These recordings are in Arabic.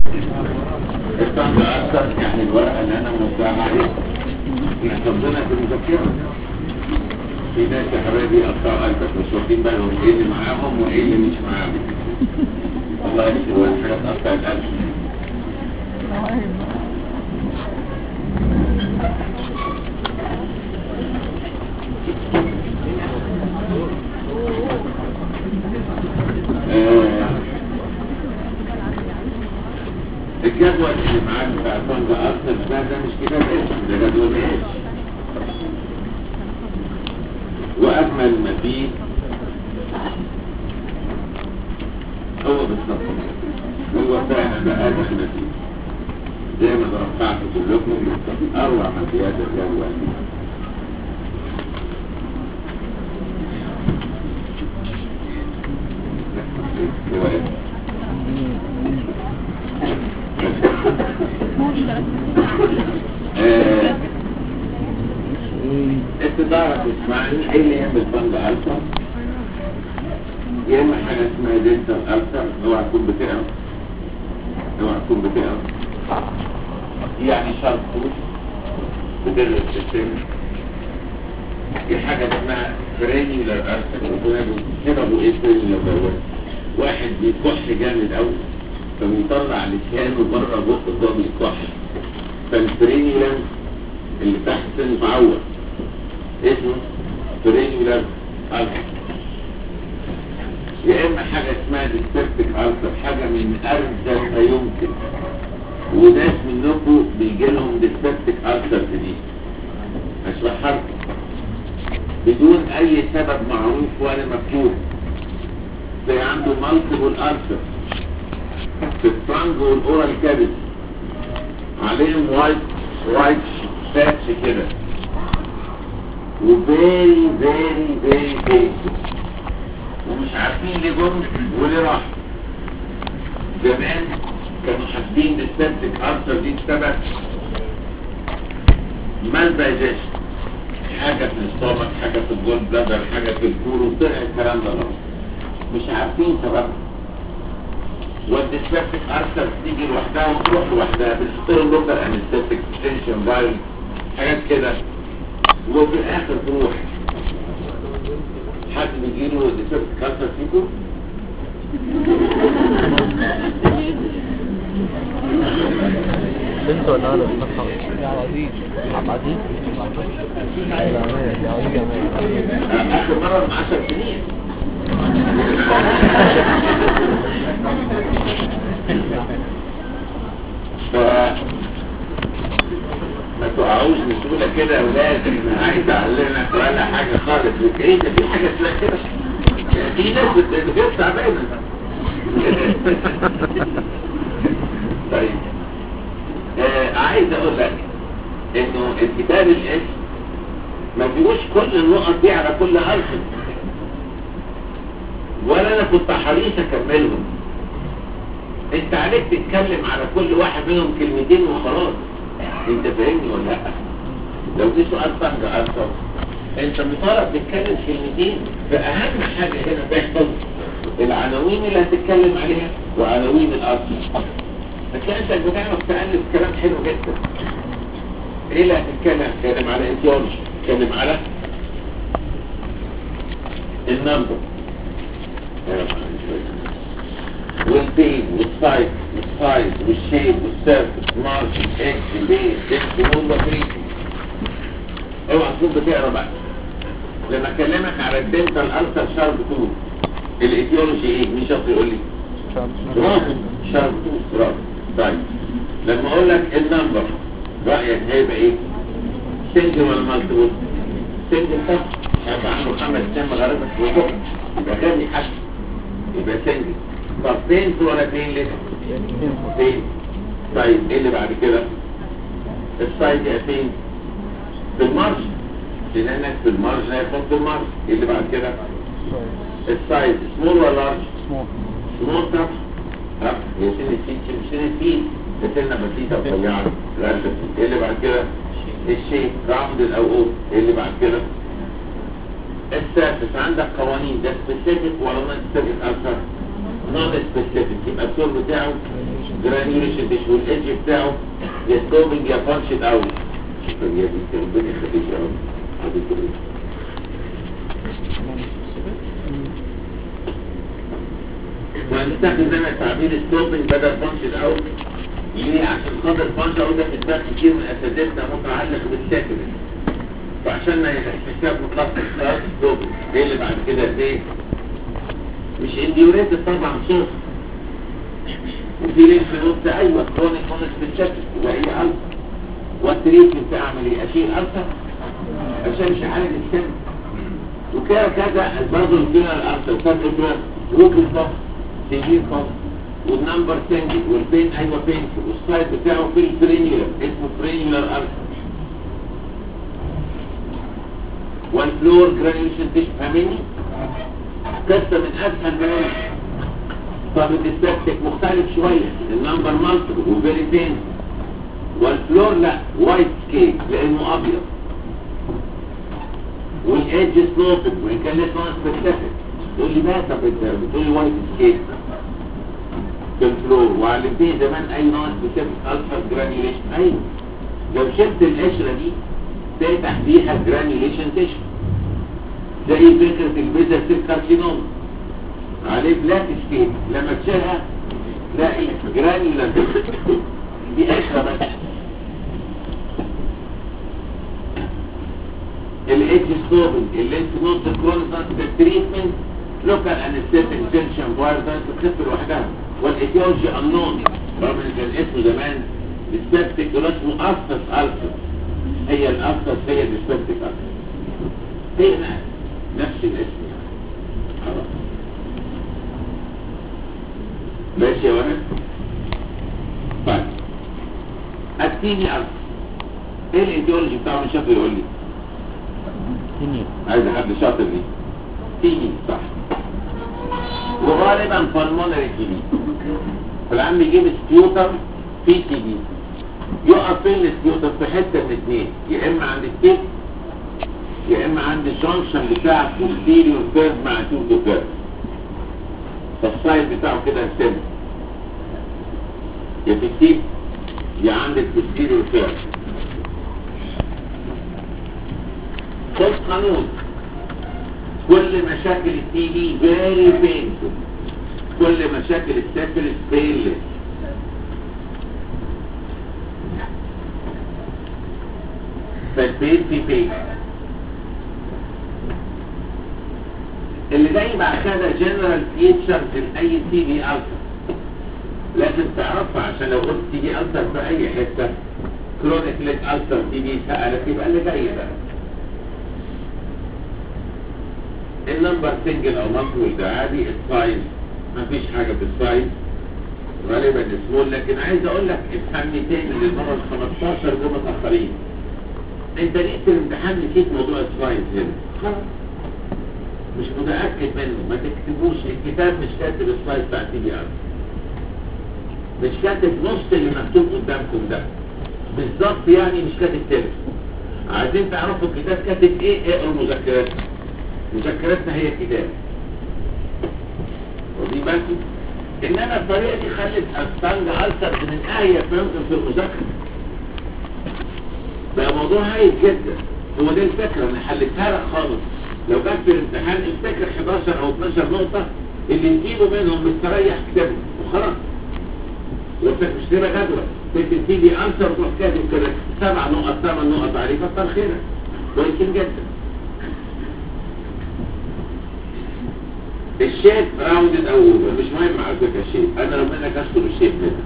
الطنج أكثر يعني الورقة اللي أنا موزعها عليها احنا حفظنا في المذكرة. في ناس يا حبايبي أخطاء قلبك مش واخدين بالهم إيه اللي معاهم وإيه اللي مش معاهم. والله يسوي حاجات أخطاء القلب. الجدول اللي معاك بتاع الطنج أكثر ده مش كده اسم، ده جدول ايش؟ وأجمل ما فيه هو بالظبط هو فعلا بقى أجمل ما فيه زي ما توقعت كلكم بالظبط أروع ما في هذا الجدول. هو ايه؟ انت تعرف تسمعني ايه اللي يعمل طنج ألسر؟ يا اما حاجه اسمها دنتال ألسر. اوعى تكون بتقرا، اوعى تكون بتقرا يعني شرطوش بتغرق في السن. في حاجه اسمها فرينيولار ألسر. سببه ايه فرينيولار دوت؟ واحد بيكح جامد قوي فبيطلع لسانه بره بقه وهو بيكح، فالفرينيولار اللي تحت السن معور اسمه فرينيولار ألسر. يا اما حاجه اسمها ديسبيبتيك ألسر، حاجه من ارجل ما يمكن، وناس منكم بيجي لهم ديسبيبتيك ألسر دي اشرحها لكم بدون اي سبب معروف ولا مفهوم. زي عنده مالتيبل ألسر في الطنج والاورال كابيتي عليهم وايت باتش كده وفيري فيري فيري بينفول ومش عارفين ليه جم وليه راحوا. زمان كانوا حاسين بالسبتك ألسر دي بسبب مال دايجيشن، حاجة في الصومك، حاجة في الجولد بلادر، حاجة في الكور، وطلع الكلام ده غلط مش عارفين سببها. والديسبيبتيك ألسر تيجي لوحدها وتروح لوحدها بتحطله اللوكال انستيك تنشن فايل حاجات كده وفي الاخر تروح. حد بيجيله ديسبيبتيك ألسر فيكم؟ بنت ولا انا؟ يا عزيز عبد العزيز اخر مرة من 10 سنين. ما تقعوش بسهولة كده يا ولاد. انا عايز اعلمك ولا حاجة خالص. ايه ده في حاجة اسمها كده؟ في ناس بتغير تعبانة. طيب عايز اقول لك انه الكتاب الاسم ما فيهوش كل النقط دي على كل ألسر، ولا انا كنت حريص اكملهم. انت عليك تتكلم على كل واحد منهم كلمتين وخلاص. انت فاهمني ولا لا؟ لو في سؤال طنج ألسر انت مطالب تتكلم كلمتين. فاهم حاجه هنا بيحصل العناوين اللي هتتكلم عليها وعناوين الألسر. فكانت بتعرف تألف كلام حلو جدا. ايه اللي هتتكلم على ايديولوجي، تتكلم على النمبر والبين والسايز والشيب والسيرفس مارجن اكس بي اكس نون وفريكي. اوعى تكون بتقرا بقى. لما اكلمك على الدنتال ألسر شارب 2 الايديولوجي ايه؟ مين شاطر يقول لي؟ شارب 2 برافو. طيب لما اقول لك النمبر رايك هيبقى ايه؟ سنجل ولا مالتيبل؟ سنجل صح. هيبقى عنده 5 سنين مغاربه وفوق يبقى غني حد يبقى سنجل. طب بينفول ولا بين ليه؟ بين. طيب ايه اللي بعد كده؟ السايد يبقى فين؟ في المارج. لانك في المارج هيكون في المارج. ايه اللي بعد كده؟ السايد سمول ولا لارج؟ سمول طبعا. طب هي سن الفيل مش سن الفيل، ده سنه بسيطه رفيعه. ايه اللي بعد كده؟ الشيب راوند او اوت. ايه اللي بعد كده؟ السيرفس. عندك قوانين ده سبيسيفيك ولا نون سبيسيفيك ألسر؟ نون سبيسيفيك يبقى الدور بتاعه جرانيوليشن تيشو والايدج بتاعه يا سلوبنج يا بانشد اوت. شوف يا دي ربنا يخليك يا رب. عادي كده. وهنستخدم زي ما التعبير سلوبنج بدل بانشد اوت. ليه؟ عشان خاطر البانشد اوت ده في دماغ كتير من اساتذتنا متعلق بالساكن. فعشان ما يحسها متلخص خلاص سلوبنج. ايه اللي بعد كده ايه؟ مش انديوريت طبعا صوت. وفي ليش نقطة ايوه كرونيك كونس بالشكل وهي ألسر. والتريتمنت اعمل ايه؟ اشيل ألسر عشان مش عالج السن. وكده كذا برضه الفينال ألسر وكذا كده ووكل كوف سيفير كوف والنمبر سنجل والبين ايوه بين والسايد بتاعه في الفرينيولر اسمه فرينيولر ألسر. والفلور جرانيوليشن تيشو فاهميني؟ قصة من اسهل بلاش. طب الديسبكتك مختلف شوية النمبر مالتيبل وفيري بين. والفلور لا وايت سكيل لانه ابيض والايدج سلوبد وان كان لسه نون سبيسيفيك. تقول لي بقى طب انت بتقول لي وايت سكيل في الفلور وعلمتني زمان اي نون سبيسيفيك الفا جرانيوليشن. ايوه لو شلت القشره دي تفتح بيها جرانيوليشن تيشو زي فكره البيزا سيل كارسينوم عليه بلاك سكيل لما تشيلها تلاقي جرانيولار دي قشره بس. الايدج سلوبنج اللينس نوت كرونيك تريتمنت لوكال انستيتيك تنشن فايروس تخف لوحدها. والايتيولوجي انون رغم ان كان اسمه زمان ديسبكتيك اسمه افسس الفا. هي الافسس هي ديسبكتيك الفا هي نفس الاسم يعني. خلاص ماشي يا ولد. طيب التيني الفا ايه الايتيولوجي بتاعه؟ مش شاطر يقول لي. عايز حد شاطر ليه؟ تيني صح. وغالبا بالمونري تي بي. فالعم يجيب سبيوتر في تي بي يقف فين السبيوتر؟ في حته من اثنين، يا اما عند التيب يا اما عند الجنكشن بتاع البوستيريور كيرف مع توتو كيرف. فالسايد بتاعه كده سن يا في التيب يا عند البوستيريور كيرف. خد قانون كل مشاكل التي بي فيري بينفول. كل مشاكل السيفلس بينلس. فالبين في بين. اللي جاي بعد كده جنرال فيتشرز لاي تي بي ألسر لازم تعرفها عشان لو قلت تي بي ألسر في اي حته كرونيك ليك ألسر تي بي سألك يبقى اللي جاي بقى. النمبر سنجل او مالتيبل ده عادي. السايز مفيش حاجه في السايز غالبا سمول. لكن عايز اقول لك افهمني تاني للمره ال 15 دول متاخرين. انت ليه في الامتحان نسيت موضوع السايز هنا؟ خلاص مش متاكد منه ما تكتبوش. الكتاب مش كاتب السايز بتاع تي بي ار. مش كاتب نص اللي مكتوب قدامكم ده بالظبط يعني. مش كاتب تلت. عايزين تعرفوا الكتاب كاتب ايه؟ اقروا مذكراتنا. مذكراتنا هي كتاب. ودي بالكم انما الطريقه دي خلت استنج ألسر من آية فهمتم في المذاكره. بقى موضوع هايل جدا. هو دي الفكره انا حلتها لك خالص. لو جت في الامتحان افتكر 11 او 12 نقطه اللي تجيبوا منهم مستريح كتابه وخلاص. وانت مش تبقى جدول تكتب تي بي ألسر وتروح كاتب كده 7 نقط 8 نقط عليه كتر خيرك كويسين جدا. الشيب راوندد او مش مهم على فكره الشيب. انا ربنا كسر الشيب منها.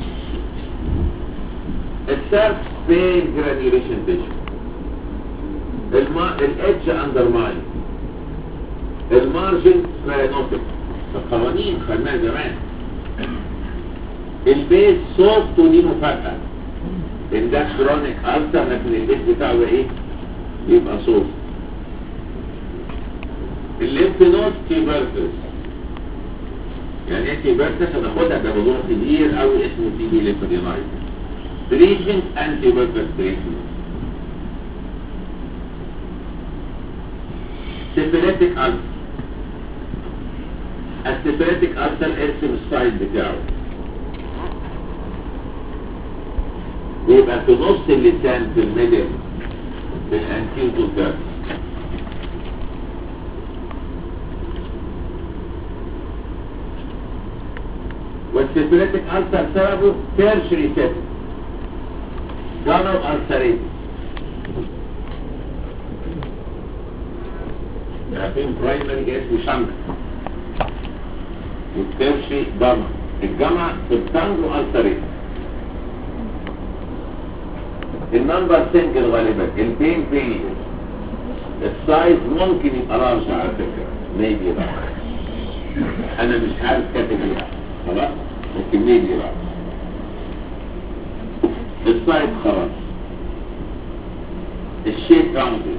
السيرف بين جرانيوليشن تيشو. الادج اندرماين. المارجن سباينوتيك. القوانين خدناها زمان. البيس سوفت ودي مفاجاه. ان ده كرونيك ألسر لكن البيس بتاعه ايه؟ يبقى سوفت. الليمف نود تيبركلس. يعني ايه تيبركلس؟ هناخدها كموضوع كبير او اسمه تي بي ليمفادينايز. تريتمنت انتي بيركلس تريتمنت. سيفيليتيك ألسر. السيفيليتيك ألسر ارسم السايد بتاعه. ويبقى في نص اللسان في الميدل في الانتيريور كيرف. والسيفيليتك ألسر سببه تيرشري سيفيليتس جانر ألسريتس. عارفين برايمري اسمه شنك والتيرشري جامع. الجامع في التانجو ألسريتس. النمبر سنجل غالبا البين بين السايز ممكن يبقى لارج على فكرة ميبي لارج. انا مش عارف كاتب ايه خلاص لكن ميبي لارج. السايز خلاص. الشيب راوندد.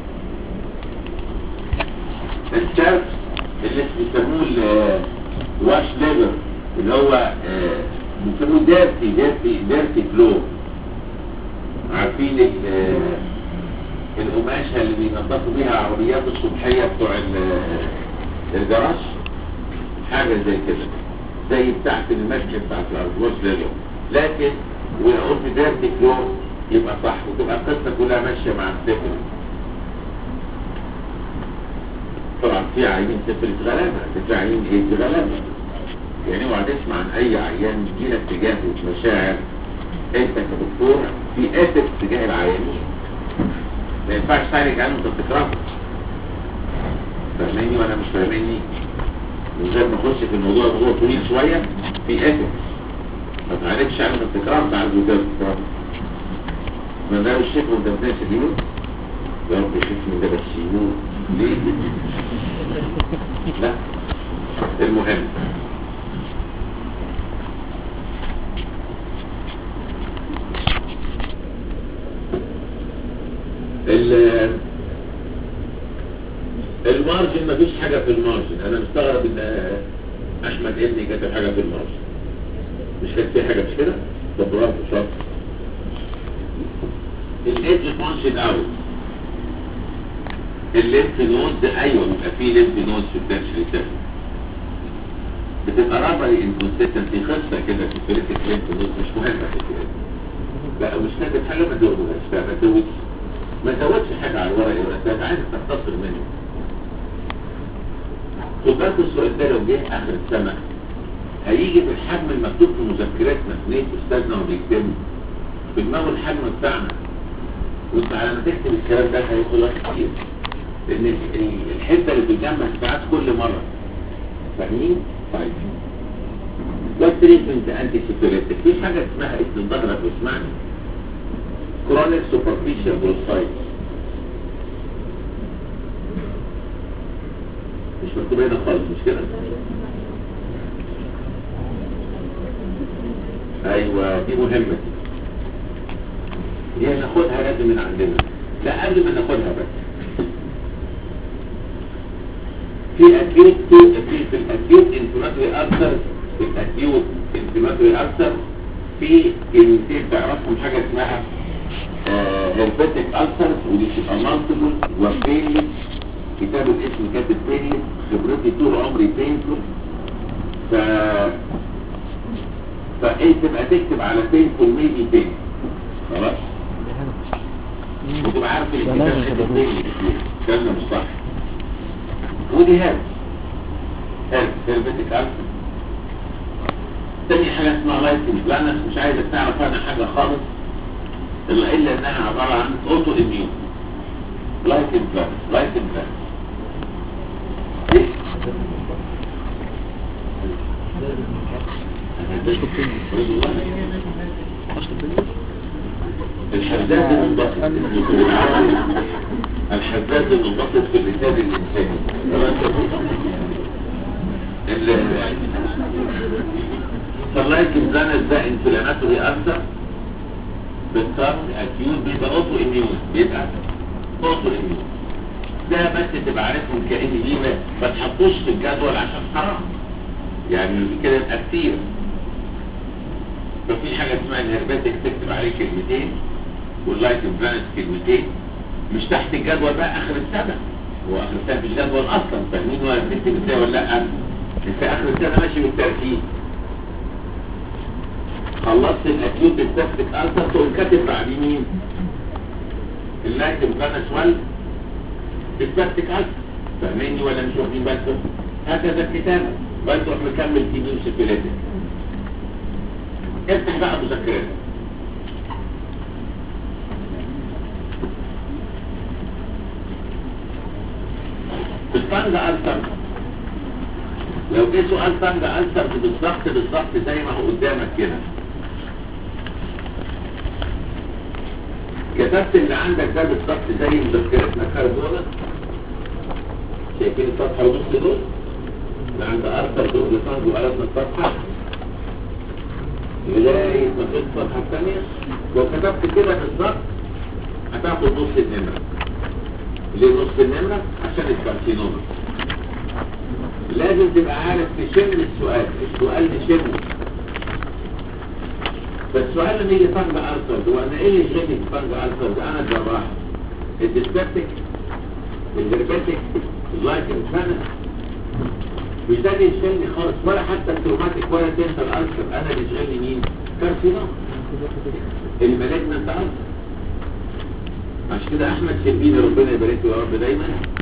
السيرف اللي بيسموه الواش ليفر اللي هو بيسموه ديرتي فلو. عارفين القماشة اللي بينظفوا بيها عربيات الصبحية بتوع الجراج، حاجة زي كده زي بتاعت المشي بتاعت الأرجوز ليلو. لكن ويقول في ديرتي فلو يبقى صح وتبقى القصة كلها ماشية مع السفل. طبعا في عيين سفل غلابة، في عيين ايه غلابة. يعني اوعى تسمع عن اي عيان يجيلك تجاه مشاعر انت كدكتور في اسف تجاه العيانين. ما ينفعش تعالج عنه انت بتكرهه. فاهميني وانا مش فاهميني؟ من غير ما اخش في الموضوع طويل شويه في اسف. ما تعالجش عنه انت بتكرهه، تعالجه ده بتكرهه. ما ده الشيخ وانت بتنسى يموت. يا رب يخف من ده بس يموت. ليه؟ لا. المهم المارجن مفيش حاجة في المارجن. انا مستغرب ان احمد ابني كتب حاجة في المارجن. مش كانت في حاجة مش كده؟ ده برافو شاطر. الايدج بانشد اوت. الليمف نود ايوه بيبقى فيه ليمف نود في التنشري سيل. بتبقى رابري انكونسيستنسي خاصة كده في فريق الليمف نود مش مهمة في كده. لا مش كاتب حاجة ما تزودهاش. ما تزودش حاجة على الورق ولا انت عايز تختصر منه. خد بالك السؤال ده لو جه اخر السنة هيجي في الحجم المكتوب في مذكراتنا ليه استاذنا وبيكتبه في دماغه الحجم بتاعنا. وانت على ما تكتب الكلام ده هياخد وقت كتير لان الحته اللي بتتجمع ساعات كل مره. فاهمين؟ طيب ده تريتمنت انتي سيفيليتك. في حاجه اسمها اسم ظهرك واسمعني كرونيك سوبرفيشال بروسايتس. مش مكتوب هنا خالص مش كده؟ ايوه دي مهمه دي ناخدها لازم من عندنا. لا قبل ما ناخدها بس في اكيوت في الاكيوت انفلاماتوري ارثر. في الاكيوت انفلاماتوري ارثر في كلمتين تعرفهم حاجه اسمها هيرباتيك ألسرز ودي تبقى مالتيبل وبينلس. كتاب الاسم كاتب بينلس. خبرتي طول عمري بينفول. فانت تبقى تكتب على بينفول ميبي بين خلاص وتبقى عارف الكتاب كاتب بينلس كلام مش صح. ودي هيرباتيك ألسر. تاني حاجه اسمها لايسنس بلانس. مش عايزك تعرف عنها حاجه خالص الا انها عبارة عن اوتو اميون. لايكن بلانس ايه؟ الحداد المنبسط الحداد المنبسط في اللسان الانساني. فاللايكن بلانس ده انفلاماتوري ألسر بالطرف اكيوت بيبقى اوتو اميون. ده بس تبقى عارفهم كأن دي ما تحطوش في الجدول عشان حرام يعني كده يبقى كتير. ففي حاجه اسمها الهرباتيك تكتب عليه كلمتين واللايكن بلانس كلمتين مش تحت الجدول بقى اخر السنه. هو اخر السنه في الجدول اصلا. فاهمين ولا بتكتب ازاي ولا لا؟ انت اخر السنه ماشي بالترتيب. خلصت الاكيوت بالسبتك ألسر تقوم كاتب بعد مين؟ اللاكتيك فانس وال بالسبتك ألسر. فاهميني ولا مش واخدين بالكم؟ هكذا الكتابة بس تروح مكمل تي بي وسيفيليتك. افتح بقى مذكرتك. الطنج ألسر لو جه سؤال طنج ألسر بالظبط زي ما هو قدامك كده، كتبت اللي عندك ده بالظبط زي مذكرتنا كاردونا. شايفين الصفحة ونص دول؟ اللي عند ألسر دول لطنج وقلبنا الصفحة لغاية ما تدخل الصفحة الثانية. لو كتبت كده بالظبط هتاخد نص النمرة. ليه نص النمرة؟ عشان الكارسينوما. لازم تبقى عارف تشم السؤال تشمه. فالسؤال لما يجي طنج ألسر هو أنا إيه اللي يشغلني في طنج ألسر ده؟ أنا الجراح، الديسبكتك، الهربتك، اللايكن فانا مش ده اللي يشغلني خالص، ولا حتى التروماتيك ولا الدنتال ألسر. أنا اللي يشغلني مين؟ كارسينوما، المالجنانت ألسر. عشان كده أحمد شربيني ربنا يبارك له يا رب دايما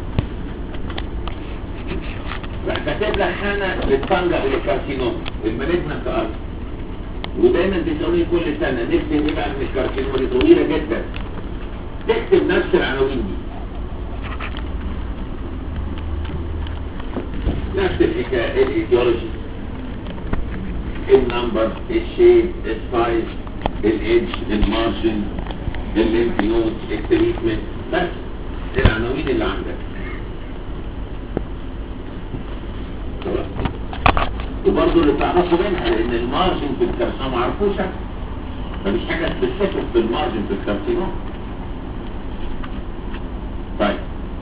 كاتب لك خانة للطنجة للكارسينوما المالجنانت ألسر. ودايما بيسألوني كل سنة نكتب ايه بقى من الكارسينوما دي طويلة جدا، تكتب نفس العناوين دي نفس الحكاية، الايديولوجي، النمبر، الشيب، السايز، الايدج، المارجن، الليمف نود، التريتمنت، بس العناوين اللي عندك. وبرضه اللي تعرفوا منها لان المارجن في الكارسينوما معرفوشة، مفيش حاجة سبيسيفيك في المارجن في الكارسينوما. طيب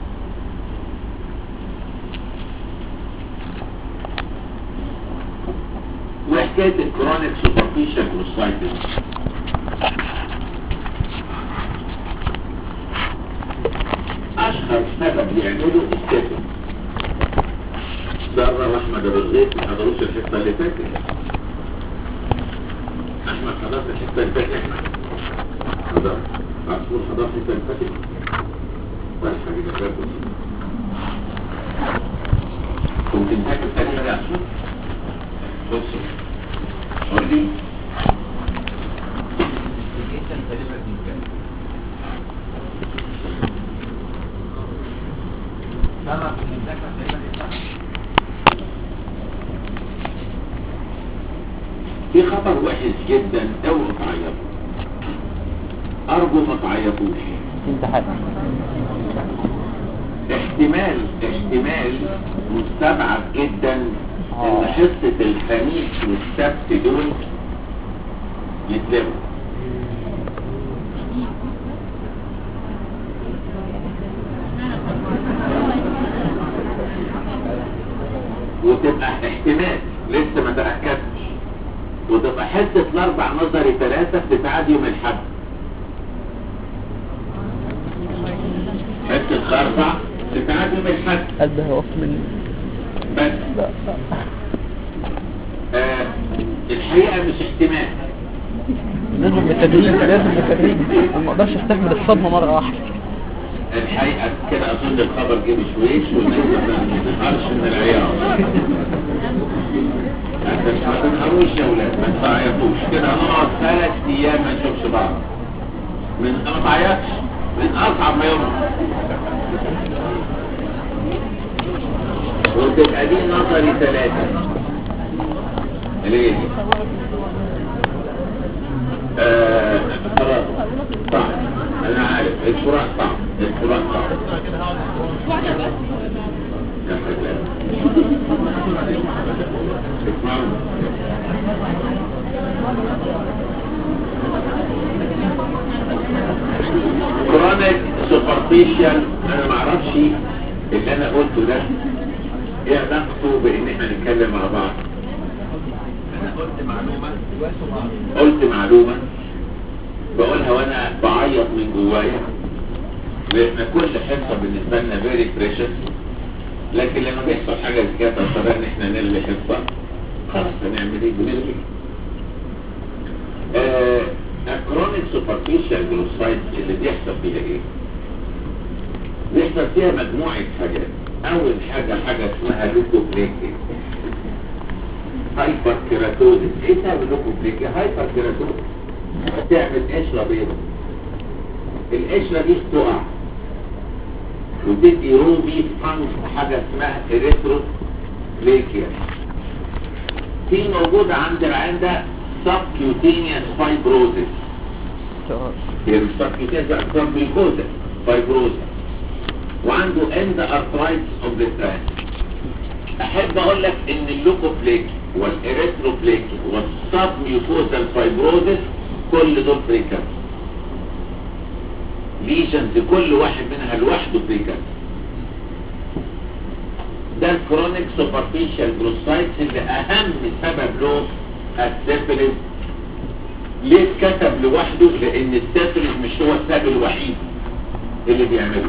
وحكاية الكرونيك سوبرفيشال بروستايتس اشهر سبب يعمله الستاتين. سارة واحمد ابو الغيث ما حضروش الحصه اللي فاتت. احمد حضرت الحصه اللي فاتت. احمد حضرت عصفور حضرت الحصه اللي فاتت ولا حاجه فاتت. ممكن تاكل تاني يا عصفور؟ بص قول لي في خبر وحش جدا، اوعوا تعيطوا، ارجو ما تعيطوش. احتمال مستبعد جدا ان حصة الخميس والسبت دول يتلغوا. وتبقى احتمال لسه ما تأكدتش، وتبقى حصة الاربع نظري 3 بتتعاد يوم الحد. حصة الاربع بتتعاد يوم الحد. قلبها هيقف مني بس الحقيقة مش احتمال، لازم بالتدريج ما اقدرش استحمل الصدمة مرة واحدة. الحقيقة كده اظن الخبر جه بشويش والناس ما تنهارش من العياط. ما تنهروش يا ولاد، ما تعيطوش كده. نقعد 3 ايام ما نشوفش بعض، ما تعيطش، من اصعب ما يوم. وتبقى دي نظري 3 ليه دي؟ خلاص صعب، انا عارف الفراق صعب، الفراق صعب. يا حلال اسمعوا، كرونيك سوبرفيشال. انا معرفش اللي انا قلته ده ايه علاقته بان احنا نتكلم مع بعض. انا قلت معلومة بقولها وانا بعيط من جوايا، لان كل حصة بالنسبة لنا فيري بريشس، لكن لما بيحصل حاجة زي كده تضطر ان احنا نلغي حصة، خلاص هنعمل ايه؟ بنلغي. الكرونيك سوبرفيشال جلوسايتس اللي بيحصل فيها ايه؟ بيحصل فيها مجموعة حاجات. اول حاجة اسمها لوكوبليكيا، هايبر كيراتوزيس. ايه سبب اللوكوبليكيا؟ هايبر كيراتوزيس تعمل قشرة بيضاء، القشرة دي بتقع وتدي روبي فانج حاجة اسمها اريثروبليكيا. في موجودة عند العيان ده سبكيوتينيوس فايبروزيس، هي مش سبكيوتينيوس اكثر بالكوزا فايبروزيس، وعنده اند ارثرايتس اوف ذا ترانك. احب اقول لك ان اللوكوبليكيا والاريثروبليكيا والسبميوكوزال فايبروزيس كل دول بريكانس ليجنز، كل واحد منها لوحده بريكانس. ده الكرونيك سوبرفيشال جلوسايتس اللي اهم سبب له السيفلس. ليه اتكتب لوحده؟ لان السيفلس مش هو السبب الوحيد اللي بيعمله.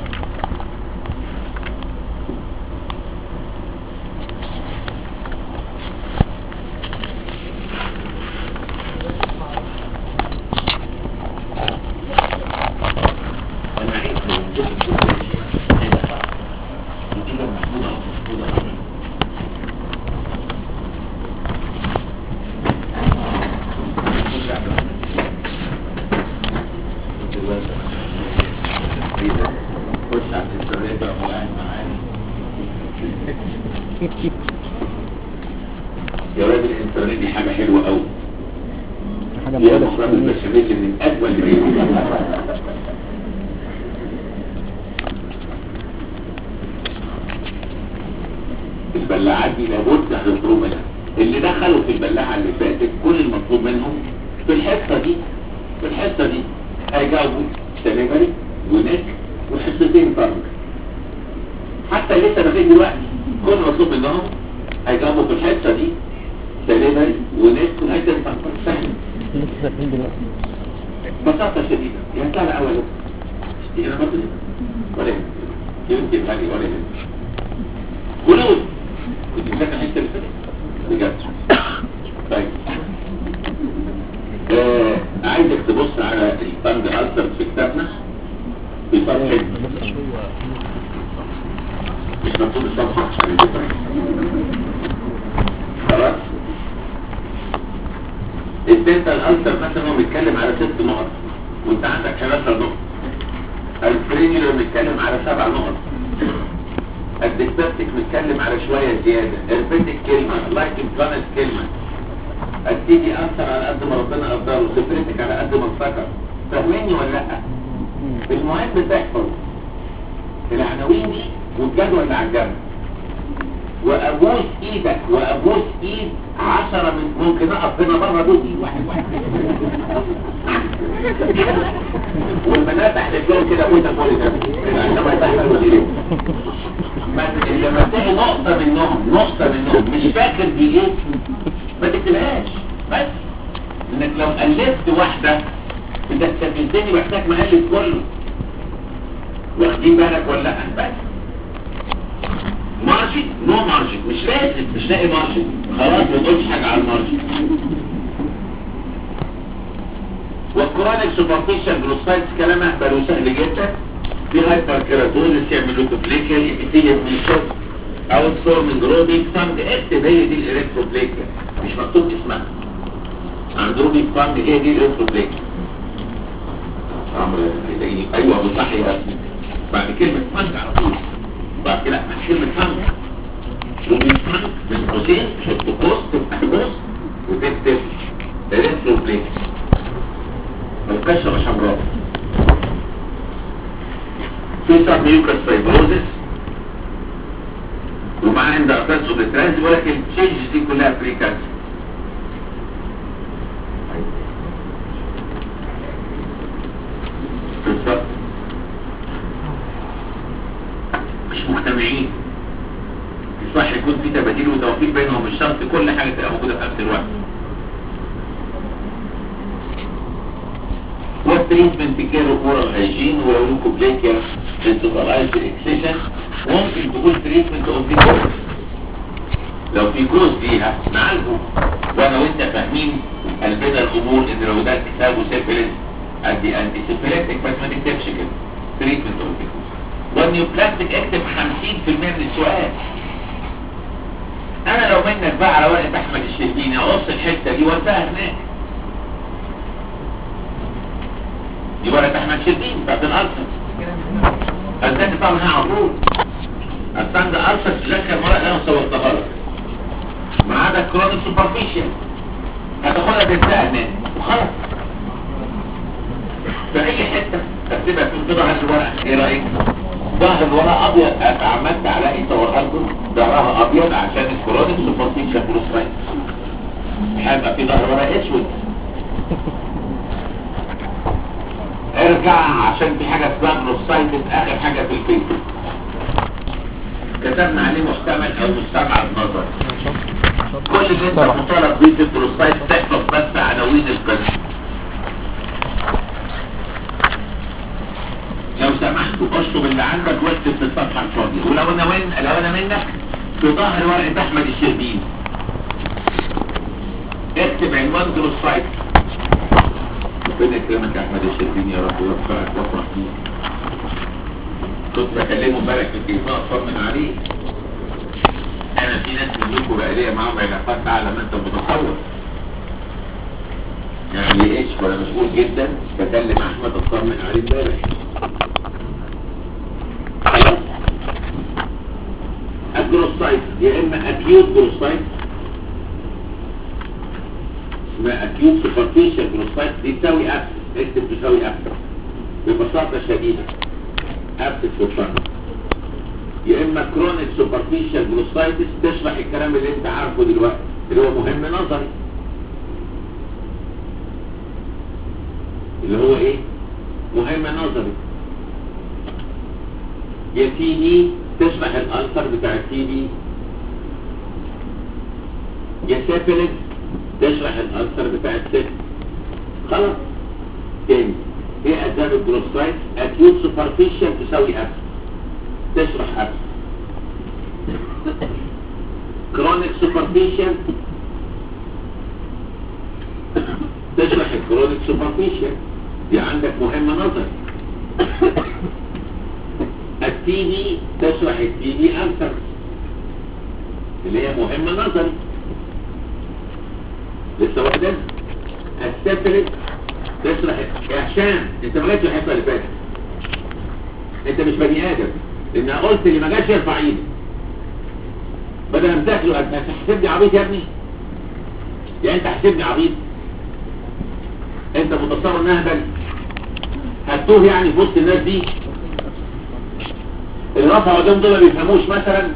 يا راجل الانترنت دي حاجة حلوة قوي، يا مخرج البشاميل من اجمل ما البلاعات دي لابد هنطلب منها. اللي دخلوا في البلاعة اللي فاتت كل المطلوب منهم في الحصة دي هيجاوبوا سليفري ونك وحصتين فرق. حتى لسه داخلين دلوقتي كل المطلوب منهم هيجاوبوا في الحصة دي سليفري ونك وحصتين فرق. سهل لسه داخلين دلوقتي بساطة شديدة. يا سهل أول يوم أنا بطلب ولا يمكن هذه ولا يمكن قلوب كنت مذاكر حتة اللي فاتت بجد. طيب عايزك تبص على الفند ألسر في كتابنا في صفحة مش مكتوب الصفحة خلاص. الدنتال ألسر مثلا هو بيتكلم على 6 نقط وانت عندك 11 نقط. الفرينيولر بيتكلم على 7 نقط. الديسبتك بيتكلم على شوية زيادة. الريبيتك كلمة، لايك امبلانت كلمة. التيجي أثر على قد ما ربنا قدره، سفرتك على قد ما افتكر. فاهميني ولا لأ؟ المهم تحفظ العناوين دي والجدول اللي على الجنب، وأبوس إيدك وأبوس إيد 10 من ممكن أقف هنا بره دوتي واحد والبنات احلف لهم كده وانت فولي ده عشان ما يتحملوا دي لما تلاقي نقطة منهم مش فاكر دي ايه ما تكتبهاش. بس انك لو ألفت واحدة انت استفدتني محتاج مقلب كله. واخدين بالك ولا لا؟ بس مارجن نو مارجن مش لازم مش لاقي مارجن خلاص ما تقولش حاجة على المارجن. والكرونيك سوبرفيشال جلوسايتس كلام اهبل وسهل جدا. في هايبر كيراتوزيس يعمل لوكوبليكيا الابيثيليوم بيشوف او ستورمنج روبيك فانج. اكتب هي دي الاريثروبليكيا مش مكتوب اسمها. عند روبيك فانج هي دي الاريثروبليكيا. ايوه بالصح يا بعد كلمة فانج على طول بعد كده بعد كلمة فانج روبيك فانج من قوسين تحط قوس تفتح قوس وتكتب اريثروبليكيا القشرة حمراء. في سبميوكس فايبروزيس ومعاه عند أفاس وبترانز، ولكن التشينجز دي كلها بريكانسر. بالظبط مش مجتمعين. صح يكون في تباديل وتوفيق بينهم، مش شرط كل حاجة تبقى موجودة في نفس الوقت. والتريتمنت كير اورال هايجين ولوكوبليكيا انتوفالايز اكسيشن. ممكن تكون تريتمنت اوف دي كورس لو في كوز ليها نعالجه. وانا وانت فاهمين قلبنا الامور ان لو ده كتابه سيفلس ادي انتي سيفليتك، بس ما تكتبش كده تريتمنت اوف كوز. والنيوبلاستيك اكتب 50% من السؤال. انا لو منك بقى على ورقه احمد الشربيني اقص الحته دي وانتهى هناك. دي ورقه احمد الشربيني بتاعت الالسر. ازاي تطلع منها على طول؟ اصل ده الالسر تذكر ورقه انا صورتها لك. ما عدا كرونيك سوبرفيشال هتاخدها تنتهى هناك وخلاص. في اي حته تكتبها في ظهر الورقه. ايه رايك؟ ظهر الورقه ابيض. اتعمدت على ايه صورها لكم ظهرها ابيض عشان الكرونيك سوبرفيشال بروسرايت. هيبقى في ظهر ورقه اسود. ارجع عشان في حاجه اسمها بروسرايتس اخر حاجه في الفيس. كتبنا عليه محتمل او مستبعد نظر. كل اللي انت مطالب بيه في البروسرايتس تحفظ بس عناوين القسم. لو سمحتوا اشطب اللي عندك واكتب في الصفحه الفاضيه. ولو انا منك في ظهر ورقه احمد الشربيني اكتب عنوان بروسرايتس. ربنا يكرمك يا احمد الشربيني يا رب ويوفقك وافرح فيك. كنت بكلمه امبارح في التليفون اطمن عليه. انا في ناس منكم بقى ليا معاهم علاقات اعلى ما انت متصور. يعني ايش وانا مشغول جدا بكلم احمد اطمن عليه امبارح. خلاص. الجروسايت يا اما اكيوت جروسايت اسمها اكيوت سوبرفيشال جروسايت دي تساوي ابسس. اكتب تساوي ابسس ببساطه شديده. ابسس في الفرق. يا اما كرونيك سوبرفيشال جلوسايتس تشرح الكلام اللي انت عارفه دلوقتي اللي هو مهم نظري. اللي هو ايه؟ مهم نظري. يا تي بي تشرح الالسر بتاع التي بي. يا سيفلس تشرح الالسر بتاع السيفلس. خلاص. تاني ايه اسباب الجلوسايتس؟ اكيوت سوبرفيشال تساوي ابس تشرح ابس. كرونيك سوبرفيشال تشرح الكرونيك سوبرفيشال دي عندك مهمة نظر. التي بي تشرح التي بي ألسر اللي هي مهمة نظري لسه واحدة. السيفلس تشرح يا هشام انت ما جاتش الحصة اللي فاتت. انت مش بني ادم لان قلت اللي ما جاش يرفع ايده بدل ما تاكله. انت هتحسبني عبيط يا ابني؟ يعني انت هتحسبني عبيط؟ انت متصور انها بل هتوه يعني في وسط الناس دي اللي رفعوا قدام دول ما بيفهموش مثلا؟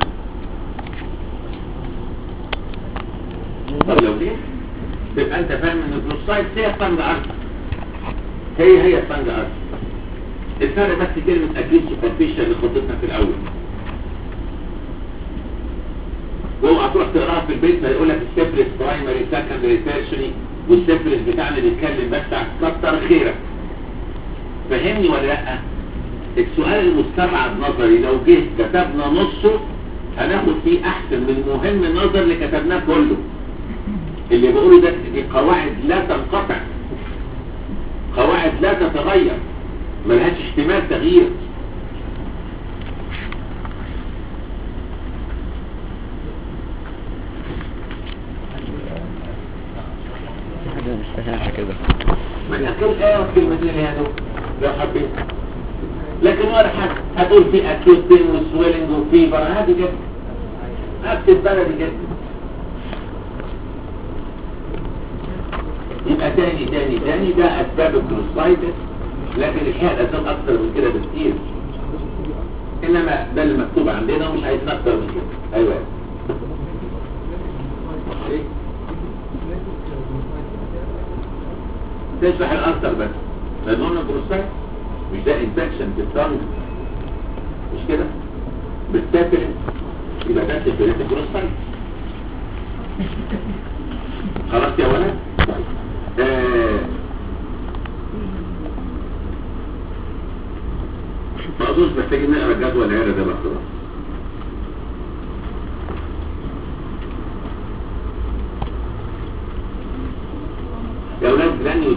طب لو ليه تبقى انت فاهم ان الجلوسايت هي ستاند ارت. هي ستاند ارت. الفرق بس كلمة اكيد سوبرفيشال اللي خطتنا في الاول. واوعى تروح تقراها في البيت ما يقول لك السيفلس برايمري سكندري تيرشري والسيفلس بتاعنا بيتكلم بس كتر خيرك. فهمني ولا لا؟ السؤال المستبعد نظري لو جه كتبنا نصه هناخد فيه احسن من مهم نظر اللي كتبناه كله. اللي بقوله ده دي قواعد لا تنقطع، قواعد لا تتغير، ملهاش احتمال تغيير. مش فاهمها كده. ما تقول ايه الكلمتين اللي هادو لو حبيت، لكن ولا حاجه هتقول في اكيوت بين وسويلنج وفيبر عادي جدا. اكتب بلدي جدا. يبقى تاني ده اسباب الجلوسايتس، لكن الحقيقه الاسباب اكتر من كده بكتير. انما ده اللي مكتوب عندنا ومش عايزين اكتر من كده. ايوه ايه تشرح الاكتر بس لان قلنا الجلوسايتس مش ده انفكشن في الطنج مش كده بالتاكل يبقى ده سيفلس الجلوسايتس. خلاص يا ولد. ما اظنش محتاجين نقرا جدول العيادة ده بقى خلاص.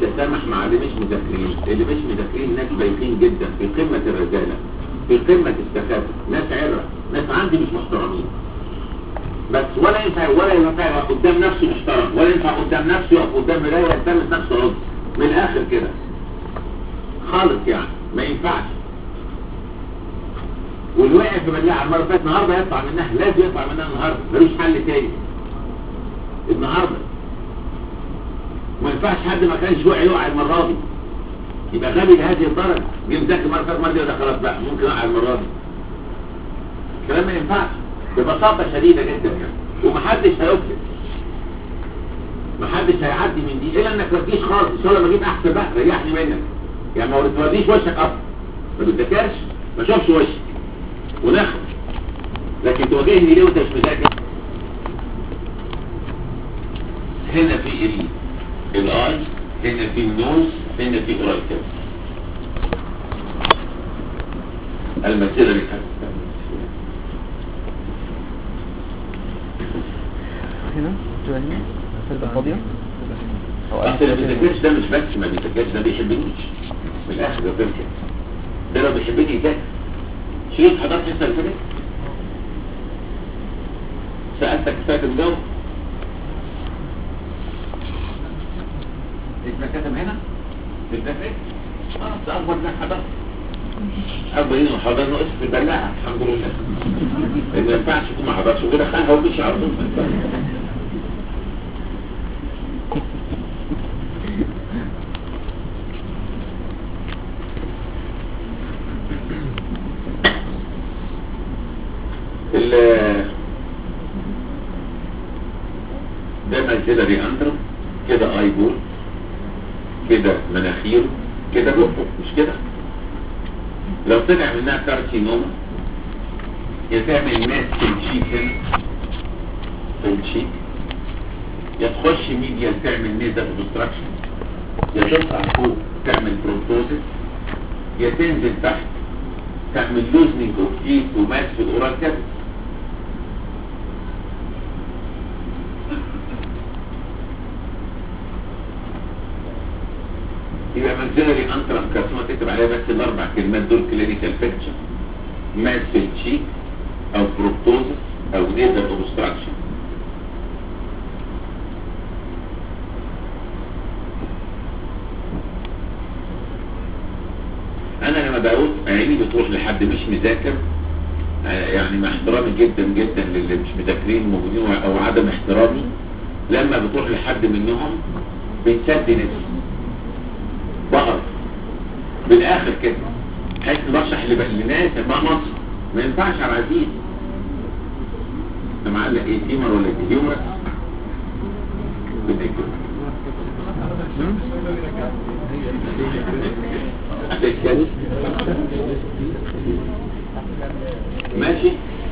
بيتسامح مع اللي مش مذاكرين. اللي مش مذاكرين ناس بايخين جدا في قمة الرزالة، في قمة السخافة، ناس عرة، ناس عندي مش محترمين. بس ولا ينفع يقف قدام نفسه محترم، ولا ينفع قدام نفسه يقف قدام مراية يلتمس نفسه عضو. من الآخر كده خالص يعني ما ينفعش. واللي وقع في ملاعة المرة اللي فاتت النهارده يطلع منها، لازم يطلع منها النهارده، ملوش حل تاني. النهارده ما ينفعش حد ما كانش يقع المرة دي يبقى غبي لهذه الدرجة. جه مذاكر مرة فاتت مرة دي ده خلاص بقى ممكن يقع المرة دي. الكلام ما ينفعش ببساطة شديدة جدا يعني. ومحدش هيفلت، محدش هيعدي من دي الا انك ما تجيش خالص. ان شاء الله ما اجيب احسن بقى ريحني منك يعني. ما توريش وشك اصلا، ما بتذاكرش، ما شوفش وشك ونخل. لكن تواجهني ليه وانت مش مذاكر؟ هنا في الاي، هنا في النوز، هنا في اورايتر. المسيرة اللي كانت هنا تبقى فاضية. اصل اللي ما بيذاكرش ده مش بس ما بيذاكرش، ده بيحبنيش من الاخر. ده كده ده لو بيحبني يذاكر. شريط حضرتك لسه اللي فاتت سألتك فاكر الجو اسمك كاتب هنا بتذاكر ايه؟ ده اكبر من حضرتك. اكبر هنا وحضرنا اسم في البلاعة الحمد لله. لان ما ينفعش يكون ما حضرش وكده خانها ومشي على طول. ده ماكسيلاري انترم، كده اي بول، كده مناخير، كده بقه، مش كده؟ لو طلع منها كارسينوما يا تعمل ماس في الشيك هنا في الشيك، يا تخش ميديا تعمل نيزل اوبستراكشن، يا تطلع فوق تعمل بروتوزيس، يا تنزل تحت تعمل لوزنينج اوف تيث وماس في الاورال كافيتي. يبقى ماكسيلاري انترم كارسينوما تكتب عليها بس الاربع كلمات دول كلينيكال بيكتشر: ماس في الشيك او بروتوزيس او نيزل اوبستراكشن. انا لما بقول عيني بتروح لحد مش مذاكر يعني مع احترامي جدا جدا للي مش مذاكرين موجودين او عدم احترامي، لما بتروح لحد منهم بتسد نفسي بقر بالاخر كده حيث برشح لناس ما مصر ما ينفعش على عزيز. انت معلق ايه تيمر ولا تيمر بتذكر هتتكلم ماشي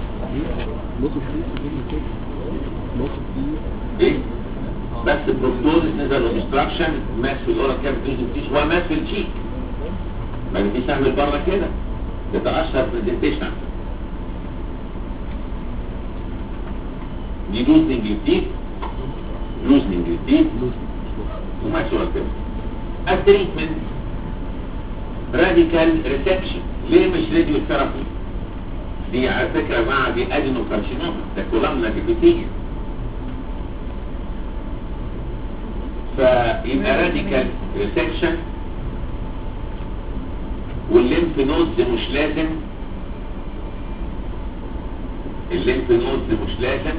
ايه بس بروتوز نزل اوبستراكشن ماس في الاورال كافيتي مفيش هو ماس في الشيك ما فيش تعمل بره كده. ده اشهر برزنتيشن دي لوزنينج للتيث، لوزنينج للتيث وماس اورال كافيتي. التريتمنت راديكال ريسكشن. ليه مش راديو ثيرابي؟ دي على فكره يا جماعه دي ادينوكارسينوما، ده كولامنا ابيثيليوم. فيبقى راديكال ريسكشن. والليمف نودز مش لازم، الليمف نودز مش لازم.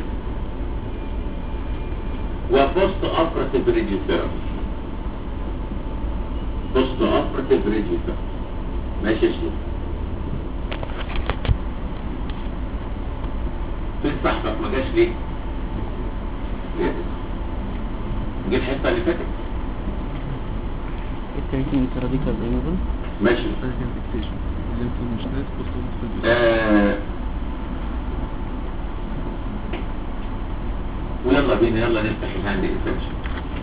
وبوست اوبراتيف راديو ثيرابي، بوست اوبراتيف راديو ثيرابي. ماشي يا شيخ؟ فين صاحبك ما جاش ليه؟ جه الحته اللي فاتت. التريتمنت راديكال ريموفال ماشي. ويلا بينا يلا نفتح الهاند انفكشن.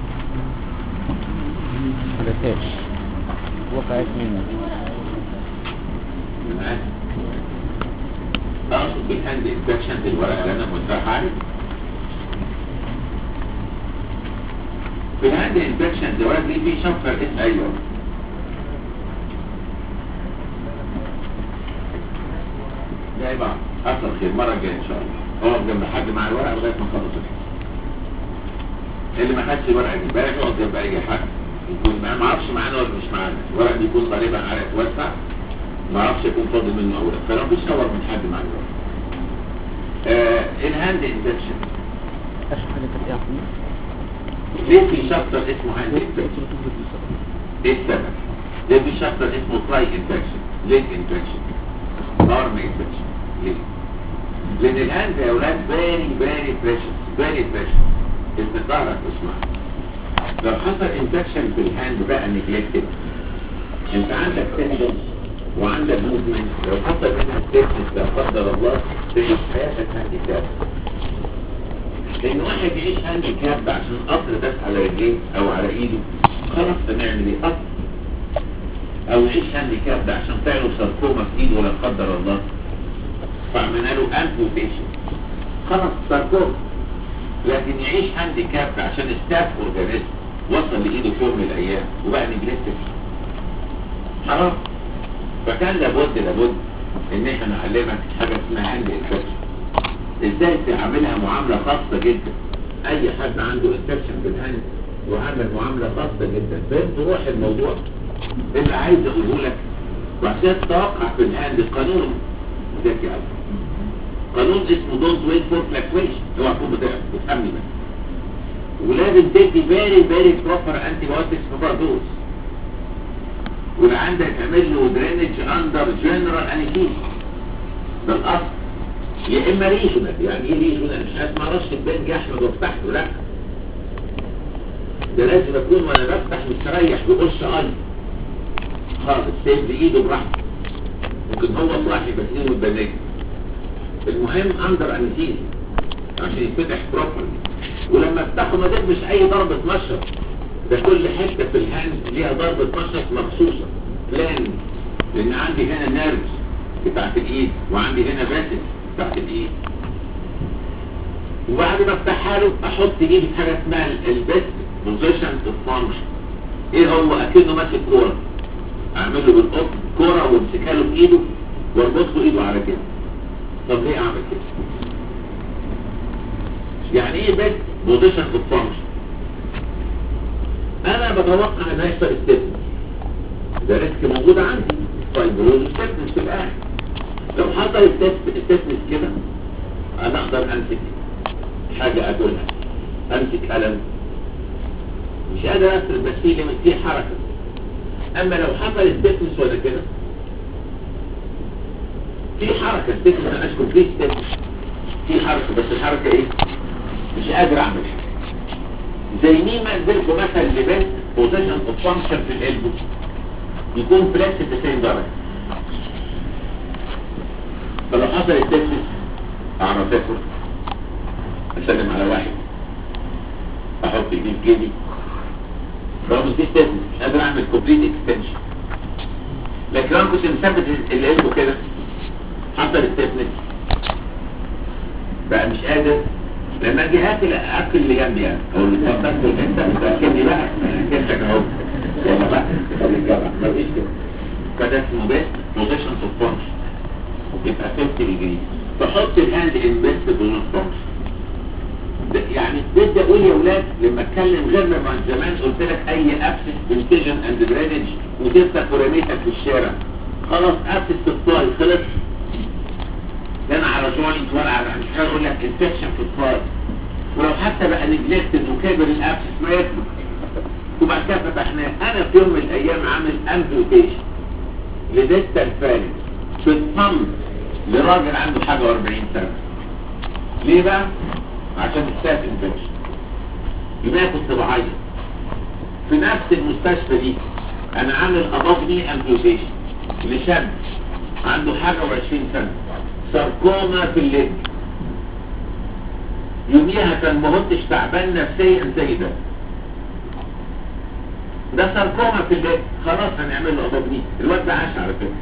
ملكاش وقعت منك معاك اقصد بالهاند انفكشن الورقه اللي انا متراح عليه في الهاند انفكشن دوت ليه في شفر اسمه ايوه لا يبقى حصل خير المره الجايه ان شاء الله. اقعد جنب حد مع الورقه لغايه ما نخلص الحصه. اللي ما خدش الورقه دي بلاش يقعد جنب اي حد يكون ما اعرفش معانا ولا مش معانا. الورق بيكون غالبا على واسع ما اعرفش يكون فاضل منه اولا فلو مفيش صور من حد مع الورق. الهاند انفكشن اخر حاجه كانت ايه يا عم؟ ليه في شابتر اسمه هاند انفكشن؟ ايه السبب؟ ليه في شابتر اسمه تراي انفكشن؟ ليج انفكشن؟ ارم انفكشن؟ ليه؟ لان الهاند يا اولاد فيري فيري بريشس فيري بريشس. انت ظهرك اسمع لو حصل انفكشن في الهاند بقى نجلكتد انت عندك تندون وعندك موفمنت لو حصل منها ستيفنس لا قدر الله تعيش حياتك هانديكاب. لان واحد يعيش هانديكاب عشان قطر داس على رجليه او على ايده خلاص هنعمل ايه قطر. او يعيش هانديكاب ده عشان تعمل ساركوما في ايده ولا قدر الله فعملنا له امبوتيشن خلاص ساركوما. لكن يعيش هانديكاب عشان ستاف اورجانيزم وصل لايده في يوم من الايام وبقى نجلكتد حرام. فكان لابد ان احنا نعلمك حاجه اسمها هاند انفكشن ازاي تعملها معامله خاصه جدا. اي حد عنده انفكشن في الهاند يعمل معامله خاصه جدا. فهمت روح الموضوع اللي عايز اقوله لك. وعشان تتوقع في الهاند قانون ذكي قوي قانون اسمه دونت ويت فور فلاكويشن. اوعى تكون بتفهمني بس. ولازم تدي فيري فيري بروبر انتي بايوتكس بفور دوز. واللي عندك اعمل له درينج اندر جنرال انستيزيا ده الاصل. يا اما ريجونال. يعني ايه ريجونال؟ مش هسمع رشه بنج احمد وافتح له لا. ده لازم اكون وانا بفتح مستريح بقش قلب خالص سيب بايده براحته. ممكن هو صاحي بس ايده متبنيه. المهم اندر انستيزيا عشان يتفتح بروبرلي. ولما افتحه ما تدمش اي ضربه مشرط. ده كل حته في الهاند ليها ضربه مشرط مخصوصه بلان. لان عندي هنا نيرفز بتاعت الايد وعندي هنا فاسل بتاعت الايد. وبعد ما افتحها له احط ايدي في حاجه اسمها البيست بوزيشن اوف فانكشن. ايه هو؟ اكنه ماسك كوره. اعمل له بالقطن كوره وامسكها له بايده واربط له ايده على كده. طب ليه اعمل كده؟ يعني ايه بيست بوزيشن اوف فانكشن؟ انا بتوقع ان هيحصل استثناء. ده ريسك موجود عندي. فايبروز استثناء في الاخر. لو حصل استثناء كده انا اقدر امسك حاجه اكلها. امسك قلم مش قادر افرد بس في حركه. اما لو حصل استثناء ولا كده في حركه استثناء انا اشكر فيه استثناء في حركه بس الحركه ايه؟ مش قادر اعمل حاجه. زي مين ما اديلكم مثل لبس بوزيشن اوف فانكشن في القلب يكون فلاكس 90 درجه. فلو حصل التكسس اعرف اكل اسلم على واحد احط ايدي في جيبي رغم في تكسس مش قادر اعمل كومبليت اكستنشن. لكن انا كنت مثبت القلب كده حصل التكسس بقى مش قادر. لما اجي اكل اللي جنبي يعني او اللي اتفضلت انت متاكدني بقى كنتك اهو يلا بقى طب الجرح مفيش كده. فده اسمه بيست بوزيشن اوف فانكشن. يبقى 50 ديجري تحط الهاند ان بيست بوزيشن فانكشن. يعني بدي اقول يا اولاد لما اتكلم غير لما زمان قلت لك اي ابسس انتجن اند درينج وتفتح كوريميتك في الشارع خلاص ابسس سبلاي خلص. لا انا على جوينت ولا على مش هقول لك انفكشن في الفاي. ولو حتى بقى نجلكتد وكبر الابسس ما يكبر وبعد كده فتحناه. انا في يوم من الايام عامل امبيوتيشن لديستال فاليس في الصمت لراجل عنده حاجه و40 سنه. ليه بقى؟ عشان الستاف انفكشن. يبقى كنت بعيط في نفس المستشفى دي. انا عامل ابوفني امبيوتيشن لشاب عنده حاجه و20 سنه ساركوما في الليج. يوميها كان ما كنتش تعبان نفسيا زي ده ساركوما في الليج. خلاص هنعمل له ابوفني. الواد ده عاش على فكره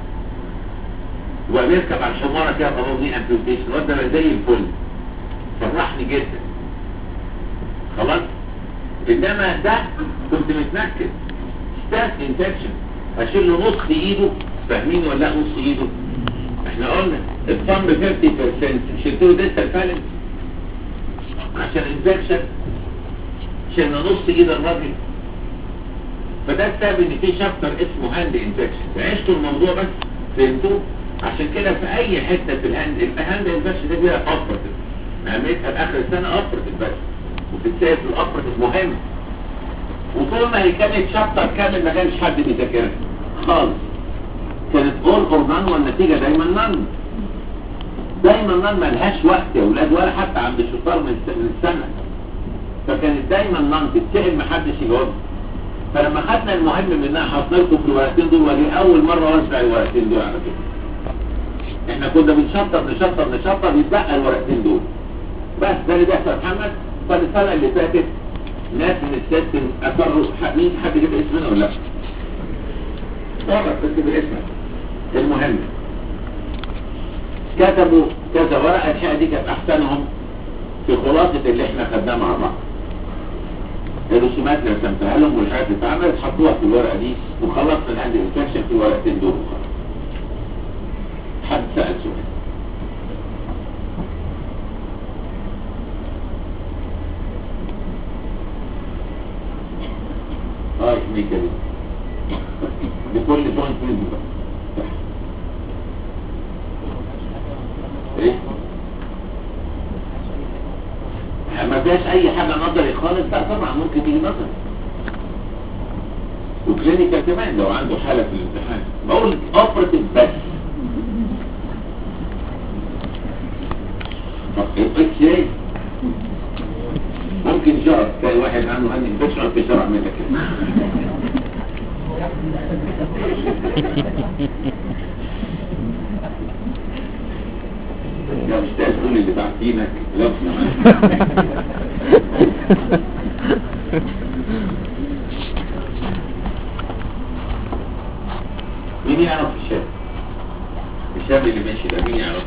وبيركب على الحماره كده ابوفني امبيوتيشن. الواد ده زي الفل فرحني جدا. خلاص انما ده كنت متنكد ستاف انفكشن اشيل له نص ايده، فاهمين ولا لا؟ نص ايده احنا قلنا الصم 50% شلت له ديستال فالنس عشان انفكشن، شلنا نص ايد الراجل. فده السبب ان في شابتر اسمه هاند انفكشن، عشتوا الموضوع بس فهمتوه. عشان كده في اي حته في الهاند انفكشن ده فيها اوبرتيف، عملتها لاخر السنه اوبرتيف بس، وبتتسال في الاوبرتيف مهم. وطول ما هي كانت شابتر كامل ما كانش حد بيذاكرها خالص، كانت اول اور نان، والنتيجه دايما نان. دايما نان ملهاش وقت يا اولاد، ولا حتى عند الشطار من السنه. فكانت دايما نان تتسال محدش يجاوب. فلما خدنا المهم منها حطينا لكم في الورقتين دول، ودي اول مره اوزع الورقتين دول على فكره. احنا كنا بنشطر يتبقى الورقتين دول بس. ده اللي بيحصل يا محمد. فالسنه اللي فاتت ناس من السيستم اقروا مين حد يجيب اسمنا ولا لا؟ طبعا تكتب اسمك. المهم كتبوا كذا ورقه، الحقيقه دي كانت احسنهم في خلاصه اللي احنا خدناه مع بعض. الرسومات اللي رسمتها لهم والحاجات اللي اتعملت حطوها في الورقه دي، وخلصنا الهاند انفكشن في الورقتين دول وخلاص. حد سأل سؤال؟ ميكا دي بكل بوينت منه بقى. ايه؟ ما فيهاش اي حاجة نظري خالص. لا طبعا ممكن تيجي نظري وكلينيكال كمان لو عنده حالة في الامتحان. بقول اوبرتيف بس. اكس راي ممكن شرط تلاقي واحد عنده هاني انفكشن في شرع منك كده. يا استاذ قول اللي بعتينك لو مين يعرف الشاب اللي ماشي ده؟ مين يعرف؟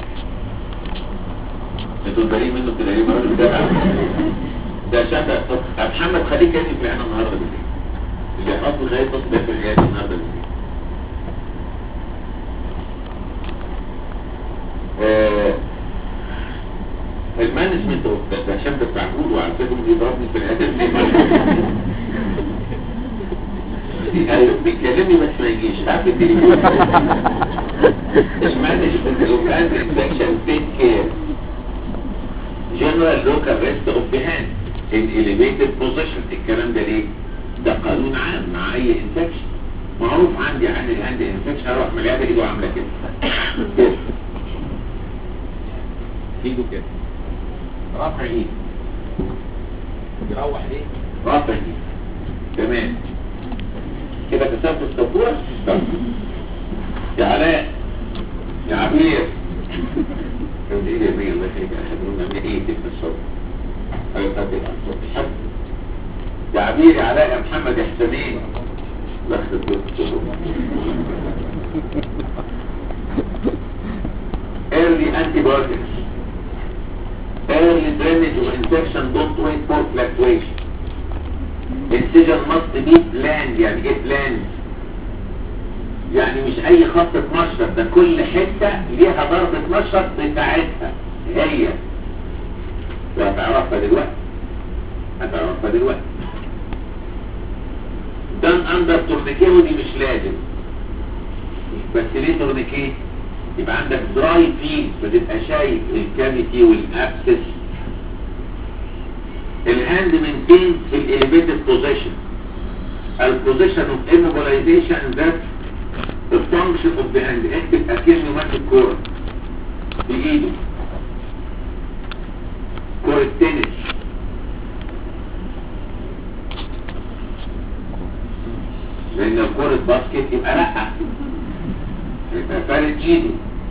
انتوا دارين منه كده ليه؟ الراجل ده شاب. طب محمد خليك جاي في احنا النهارده بالليل، اللي يحط لغايه تصبح في العياده النهارده بالليل. المانجمنت ده شاب بتاع جود، وعلى فكره بيضربني في العياده بيكلمني بس ما يجيش عارف التليفون. المانجمنت اوف هاند انفكشن تيك كير general local rest of the hand in elevated position. الكلام ده ليه؟ ده قانون عام مع اي انفكشن. معروف عندي عن الهاند انفكشن هروح من العياده ايده عامله كده كده، ايده كده، رافع ايده، يروح ايه؟ رافع ايده. تمام كده كسرت السبوره. يا علاء يا عبير ايه يا بيه الله يخليك اخدونا من ايه تلك الصوت هيقدر عن صوت الحد. يا عبير يا علاء يا محمد يا حسنين لخت الدكتور. early antibiotics, early drainage of infection, don't wait for fluctuation. incision must be planned. يعني ايه planned؟ يعني مش اي خط 12، ده كل حتة ليها ضربة 12 بتاعتها هي، وهتعرفها دلوقتي. دان اندر تورنيكيه، ودي مش لازم، بس ليه تورنيكيه؟ يبقى عندك دراي فيلد فتبقى شايف الكافيتي والابسس. الهاند مينتين في الاليفيتد بوزيشن، البوزيشن اوف immobilization ذات the function of the hand. اكتب اكنه ماسك كورة بايده، كورة تنس. لان لو كورة باسكت يبقى لا، يبقى فارد ايده.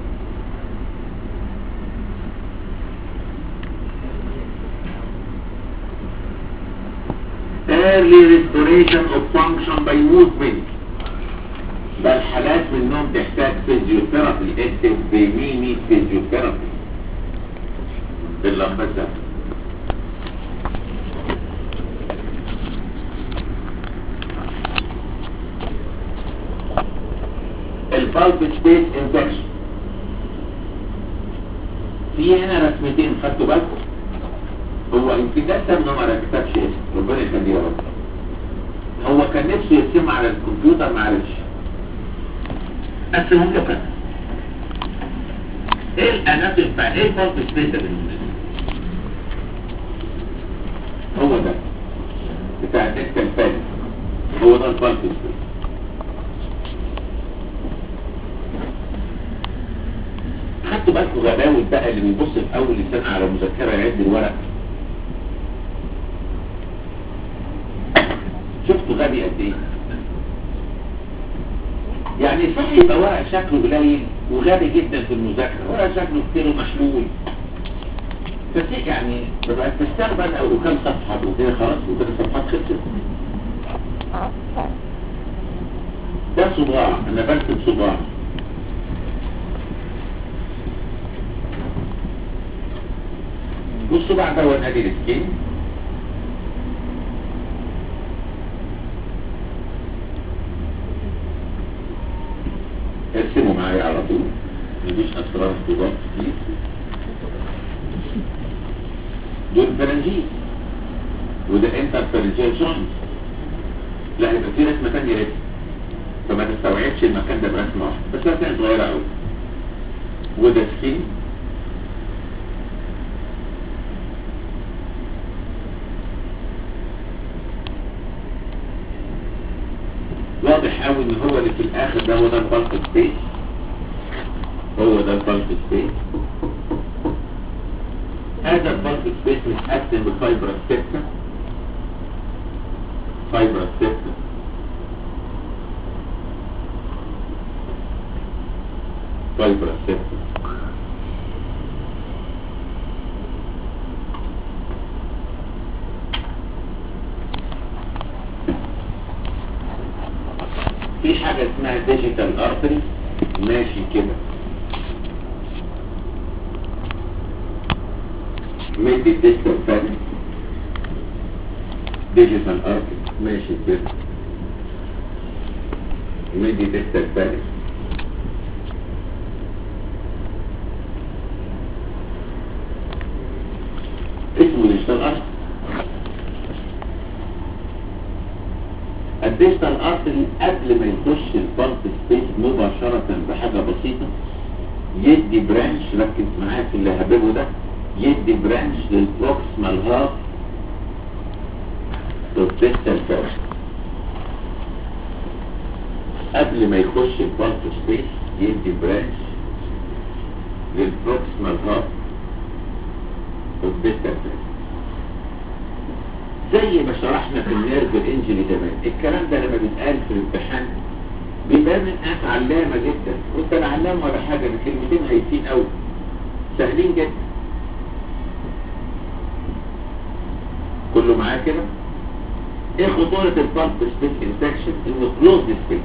early restoration of function by movement. ده الحالات منهم تحتاج فيزيوثيرابي. اكتب بميمي فيزيوثيرابي باللمبة ده. البالب سبيس انفكشن. في هنا رسمتين خدتوا بالكم؟ هو يمكن ده سبب ما ركبش اسم، ربنا يخليه يا رب. هو كان نفسه يرسم على الكمبيوتر ما عرفش. قسمهم له كده. ايه الاناتومي بتاع ايه البالب سبيس ده بالنسبه؟ هو ده بتاع الدكتور الفالي، هو ده البالب سبيس. خدتوا بالكم غباوي بقى اللي بيبص في اول السنه على مذكره يعد الورق؟ شفتوا غبي قد ايه؟ يعني صح يبقى ورق شكله قليل وغبي جدا في المذاكره، ورق شكله كتير ومحلول. بس يعني ببقى تستقبل او كام صفحه وكده خلاص وكده صفحات خلصت. ده صباع، انا برسم صباع. والصباع ده هو ادي السكين. ارسموا معايا على طول، مفيش اسرار صباع كتير. دول فرنجيز وده انترفرنجيال جوينت. لا يبقى في رسمه ثانيه لسه، فما تستوعبش المكان ده برسمه واحده، بس رسمه صغيره قوي. وده سكين. واضح قوي ان هو اللي في الاخر ده هو ده البالب سبيس، هو ده البالب سبيس. هذا البالب سبيس متقسم بفايبرس سيبتا، فايبرس سيبتا، فايبرس سيبتا. في حاجة اسمها ديجيتال ارتري ماشي كده مدي ديجيتال فالي، ديجيتال ارتري ماشي كده مدي ديجيتال فالي. اسمه ديجيتال ارتري. الديجيتال ارتري قبل ما يخش البالب سبيس مباشرة بحاجة بسيطة يدي برانش، ركز معايا في اللي هببه ده، يدي برانش للبروكسمال هاف والديجيتال فالي. قبل ما يخش البالب سبيس يدي برانش للبروكسمال هاف والديجيتال فالي. زي ما شرحنا في النيرف الانجري زمان. الكلام ده لما بيتقال في الامتحان بيبان من ناس علامه جدا، وانت لا علام ولا حاجه، الكلمتين هايفين قوي سهلين جدا. كله معاه كده؟ ايه خطوره البالب سبيس انفكشن؟ انه كلوز سبيس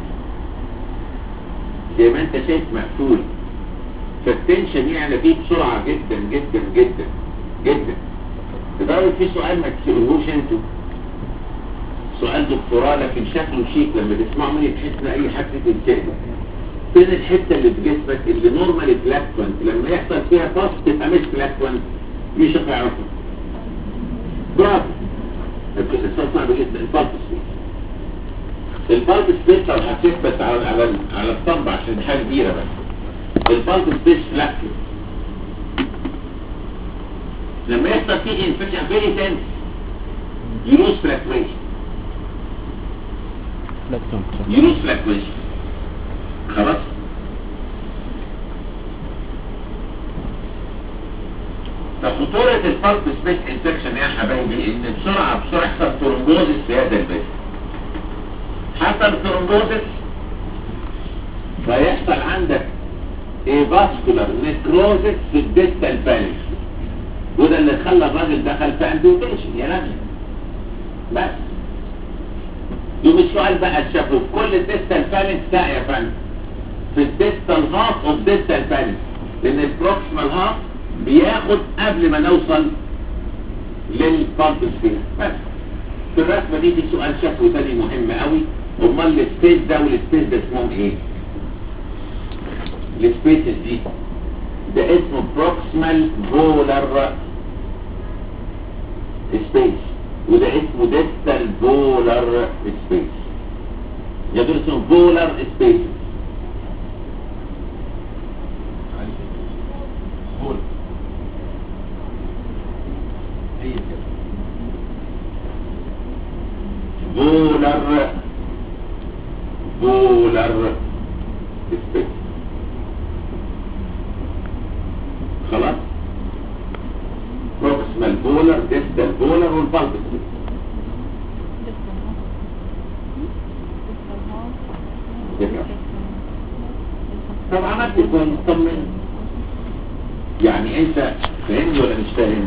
زي ما انت شايف مقفول، فالتنشن يعلى فيه بسرعه جدا جدا جدا جدا. لدرجة في سؤال ما تسألوهوش انتوا، سؤال دكتوراه لكن شكله شيك، لما تسمعوا مني تحس ان اي حد تنساه. فين الحتة اللي في جسمك اللي نورمالي فلاكوانت لما يحصل فيها باس تبقى مش فلاكوانت؟ مش هتعرفها. برافو. السؤال صعب جدا. البالب سبيس. البالب سبيس لو حسيت بس على الصنب عشان دي حاجة كبيرة بس. البالب سبيس فلاكوانت لما يحصل فيه انفكشن فيري تنس يلوز فلاكويشن، يلوز فلاكويشن خلاص. فخطورة البالب سبيس انفكشن يا حبايبي ان بسرعة يحصل ثرومبوزس في هذا البيت. حصل ثرومبوزس فيحصل عندك فاسكولار نيكروزس في الديستال فاليس، وده اللي خلى الراجل دخل في امبيوتيشن يا راجل. بس يوم السؤال بقى شافوا في كل الديستال فاليس ده يا فندم في الديستال هاف اوف ديستال فاليس، لان البروكسيمال هاف بياخد قبل ما نوصل للبالب سبيس. بس في الرسمه دي في سؤال شافوا تاني مهم قوي، امال السبيس ده والسبيس ده اسمهم ايه؟ السبيسز دي ده اسمه بروكسيمال فولر سبيس، وده اسمه ديستال فولر سبيس. يا دول اسمه فولر سبيس. فولر سبيس. خلاص، بروكسيمال فولر، ديستال فولر، والبالب سبيس. طب عملت كويس، طمن. يعني انت فاهمني ولا مش فاهم؟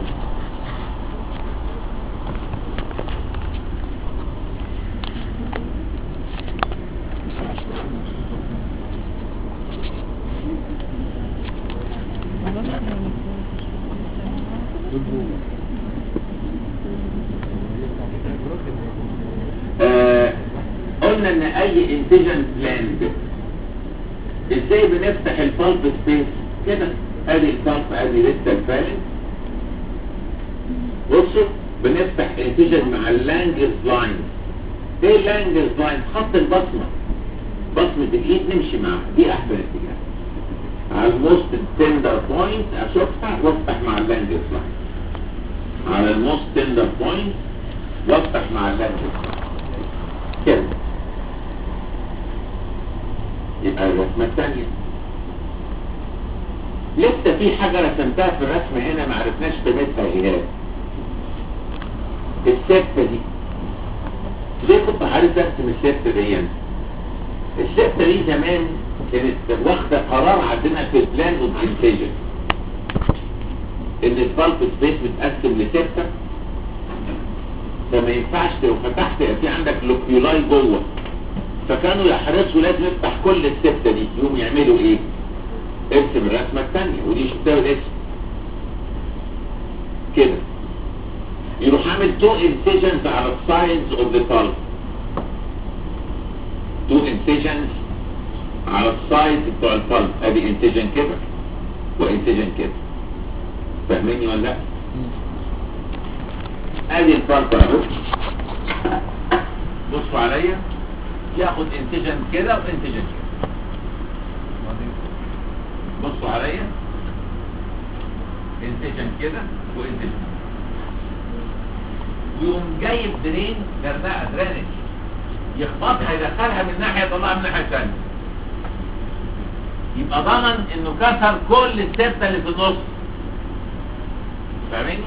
قلنا ان اي انتيجن بلاند ازاي بنفتح البالب سبيس كده. ادي البالب، ادي لسه الفالنس. بصوا بنفتح انتيجن مع اللانجرز لاين. ايه اللانجرز لاين؟ خط البصمه، بصمه الايد نمشي معاها، دي احسن اتجاه. على الموست تندر بوينت اشوفها وافتح مع اللانجرز لاين. على الموست تندر بوينت وافتح مع اللانجرز لاين كده. يبقى الرسمه الثانيه لسه في حاجه رسمتها في الرسمه هنا ما عرفناش قيمتها ايه هي. السته دي ليه كنت عارف ارسم السته دي؟ السته دي زمان كانت واخده قرار عندنا في البلان اوف انتيجن ان البالب سبيس متقسم لسته، فما ينفعش لو فتحت في عندك لوكيولاي جوه، فكانوا يحرصوا لازم يفتح كل السته دي. يوم يعملوا ايه؟ ارسم الرسمه الثانيه، ودي شفتها بالاسم كده. يروح عامل 2 incisions على السايدز اوف ذا بالب، 2 incisions على السايدز بتوع البالب. ادي انسيجن كده وانسيجن كده، فاهميني ولا لا؟ ادي البالب اهو، بصوا عليا، ياخد انسيجن كده وانسيجن كده. بصوا عليا، انسيجن كده وانسيجن، ويقوم جايب درين جرداء درينج يخبطها يدخلها من ناحيه يطلعها من الناحيه الثانيه، يبقى ضمن انه كسر كل السته اللي في النص. فاهميني؟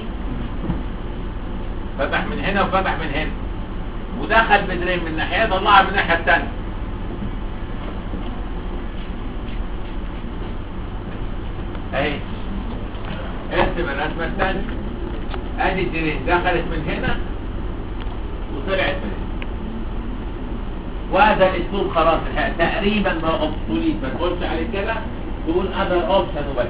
فتح من هنا وفتح من هنا ودخل بدرين من ناحيه طلعها من الناحيه الثانيه. اهي ارسم الرسمه الثانيه. ادي الدرين دخلت من هنا وطلعت من هنا، وهذا الاسلوب خلاص تقريبا ما اوبسوليت، ما تقولش عليه كده، تقول اذر اوبشن وبس.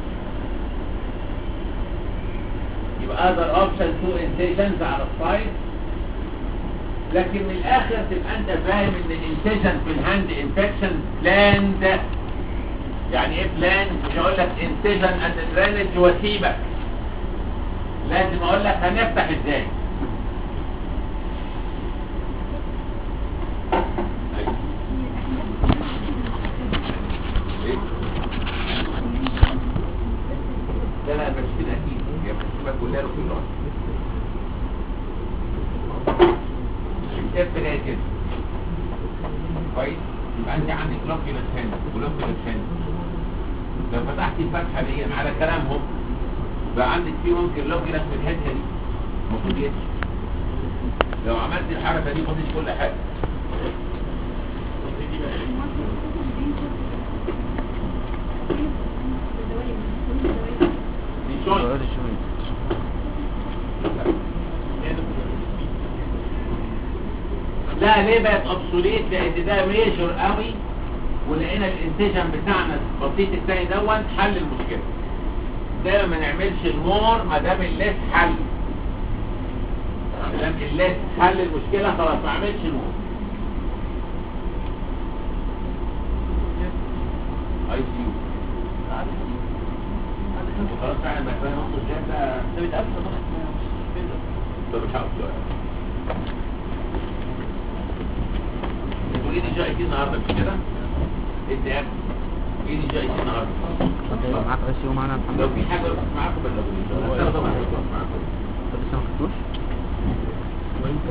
يبقى اذر اوبشن 2 انسيجنز على السايد. لكن من الاخر تبقى انت فاهم ان الانسيجن في الهاند انفكشن بلاند. يعني ايه بلاند؟ مش هقول لك انسيجن اند درينج واسيبك، لازم اقول لك هنفتح ازاي. لا بس كده اكيد هي بتبقى كلها كلها الكتاب جاي كده كويس. يبقى انت عندك لوكيولس هنا ولوكيولس هنا. لو فتحت الفتحه دي على كلامهم بقى عندك في ممكن لوكيولس في الحته دي المفروض يمشي. لو عملت الحركه دي خدش كل حاجه. لا ليه بقت اوبسوليت؟ لان ده ميجر قوي، ولقينا الانسيجن بتاعنا البسيط الثاني دون حل المشكله. دايما ما نعملش المور ما دام الليس حل. ما دام الليس حل المشكله خلاص ما اعملش المور. اي سي يو خلاص فعلا بقى فاهم نص الجهاز ده بيتقفل طب مش عارف سؤال تقولي جاي النهارده مش كده؟ انت يا ابني جاي النهارده معاك بس يوم معانا الحمد لو لله. في حاجه بس معاكم ولا انا طبعا هكون معاكم طب لسه ما خدتوش؟ وانت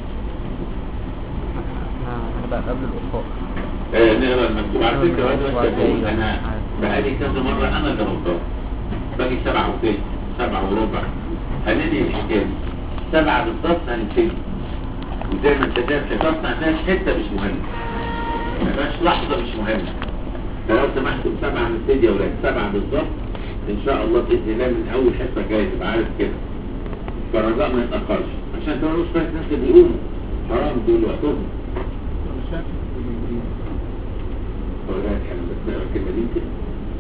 انا بقى قبل الإطفاء. نقرا المكتوب على فكره وانا انا بقالي كذا مره انا اللي غلطان باجي 7 وثلث 7 وربع هننهي الحكايه 7 بالظبط هنبتدي وزي ما انت شايف شطرنا هنلاقي حته مش مهمه ما فيهاش لحظه مش مهمه لو سمحتوا 7 هنبتدي يا ولاد 7 بالظبط ان شاء الله باذن الله من اول حصه جايه تبقى عارف كده فالرجاء ما يتاخرش عشان تبقى مش فاهم الناس اللي بيقوموا حرام دول وقتهم نقرا الكلمه دي كده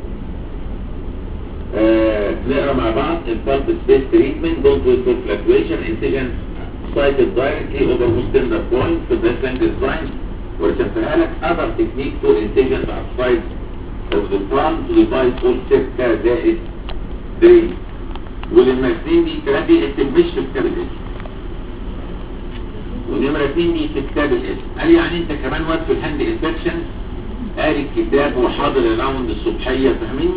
نقرا مع بعض البالب سبيس تريتمنت دونت ويت فور فلكتويشن انسيجن سايتد دايركتلي اوفر موست تندر بوينت في ذا سنجل ساين ورسمتها لك other technique for incision outside of the palm to divide all circa زائد درين والمرسين دي 3 دي مش في كتاب الاسم ونمرة 2 دي في كتاب الاسم قال يعني انت كمان وقت في الهاند انفكشن قاري الكتاب وحاضر الراوند الصبحية فاهمين؟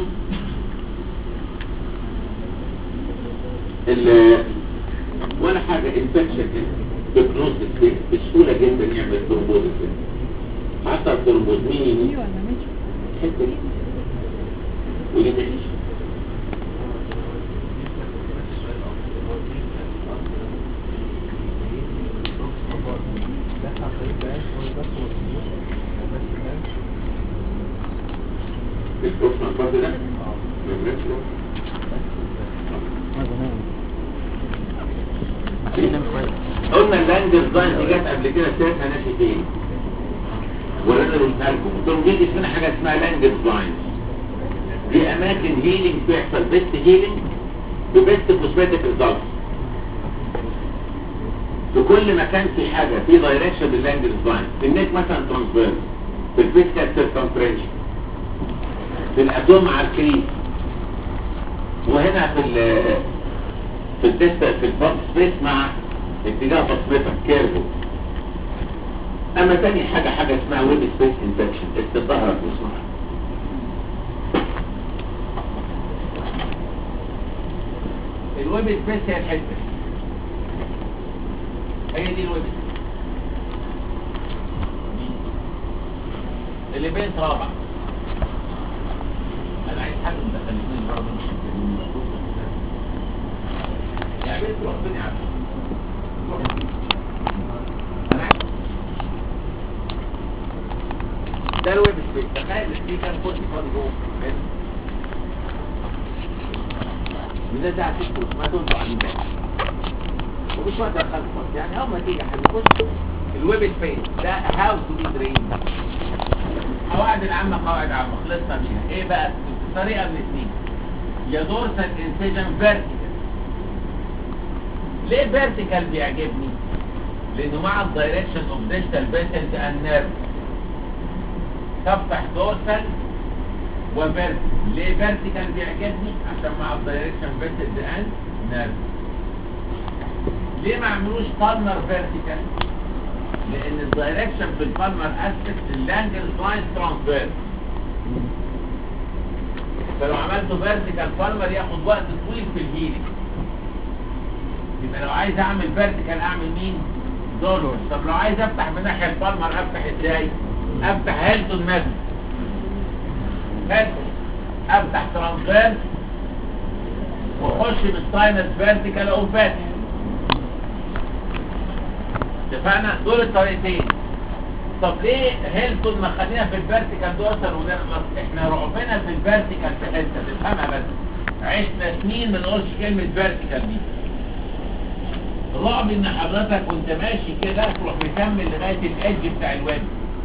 ولا حاجة انفكشن ببنوزس بسهولة جدا يعمل ترومبوزس حتى الترومبوز مين حتة ودي تعيش البروفنا الفاضي ده قلنا اللانجر داين دي جت قبل كده سيرتها ناشي فين ولا انا قلتها لكم قلت لهم دي اسمها حاجه اسمها لانجر داين دي اماكن هيلينج بيحصل بيست هيلينج ببيست كوزمتيك ريزلتس في كل مكان في حاجه في دايركشن لللانجر داين في النيك مثلا ترانسفيرس في الفيسكال سيركمفرنشن في الاتوم على الكريس وهنا في الدست في البامب سبيس مع اتجاه بصمتك كيرفو اما تاني حاجة اسمها ويب سبيس انفكشن استظهرت واسمها الويب سبيس هي الحتة هي دي الويب سبيس اللي بين رابع انا عايز حاجة مدخلتين برضه يعني بيت روح بني عبد ده الويب سبيس تخيل السبيكر كرسي فاضي جوه وده ساعة تشكر ما تنطق عليه بقى ومش وقت الخلق يعني اول ما تيجي هنخش الويب سبيس ده هاو تو بي درين قواعد العامة قواعد عامة خلصنا منها ايه بقى طريقة من اثنين يا دورسال انسيجن فيرتيكال ليه فيرتيكال بيعجبني لانه مع الدايركشن اوف ديجيتال فيسلز اند نيرف تفتح دورسال وفيرتيكال ليه فيرتيكال بيعجبني عشان مع الدايركشن فيسلز اند نيرف ليه ما عملوش بالمر فيرتيكال لان الدايركشن في البالمر اسبكت اللانجل لاين ترانسفيرس فلو عملته فيرتيكال بالمر ياخد وقت طويل في الهيلينج يبقى لو عايز اعمل فيرتيكال اعمل مين دولور طب لو عايز افتح من ناحيه البالمر افتح ازاي افتح هيلتون مثلا هيلتون افتح ترانسفيرس واخش بالساينس فيرتيكال او فاتح اتفقنا دول الطريقتين طب ليه هيلتون ما خلينا في الفيرتيكال دورسال ونخلص احنا رعبنا في الفيرتيكال في حته تفهمها بس عشنا سنين ما نقولش كلمه فيرتيكال دي رعب ان حضرتك وانت ماشي كده تروح مكمل لغايه الايدج بتاع الويب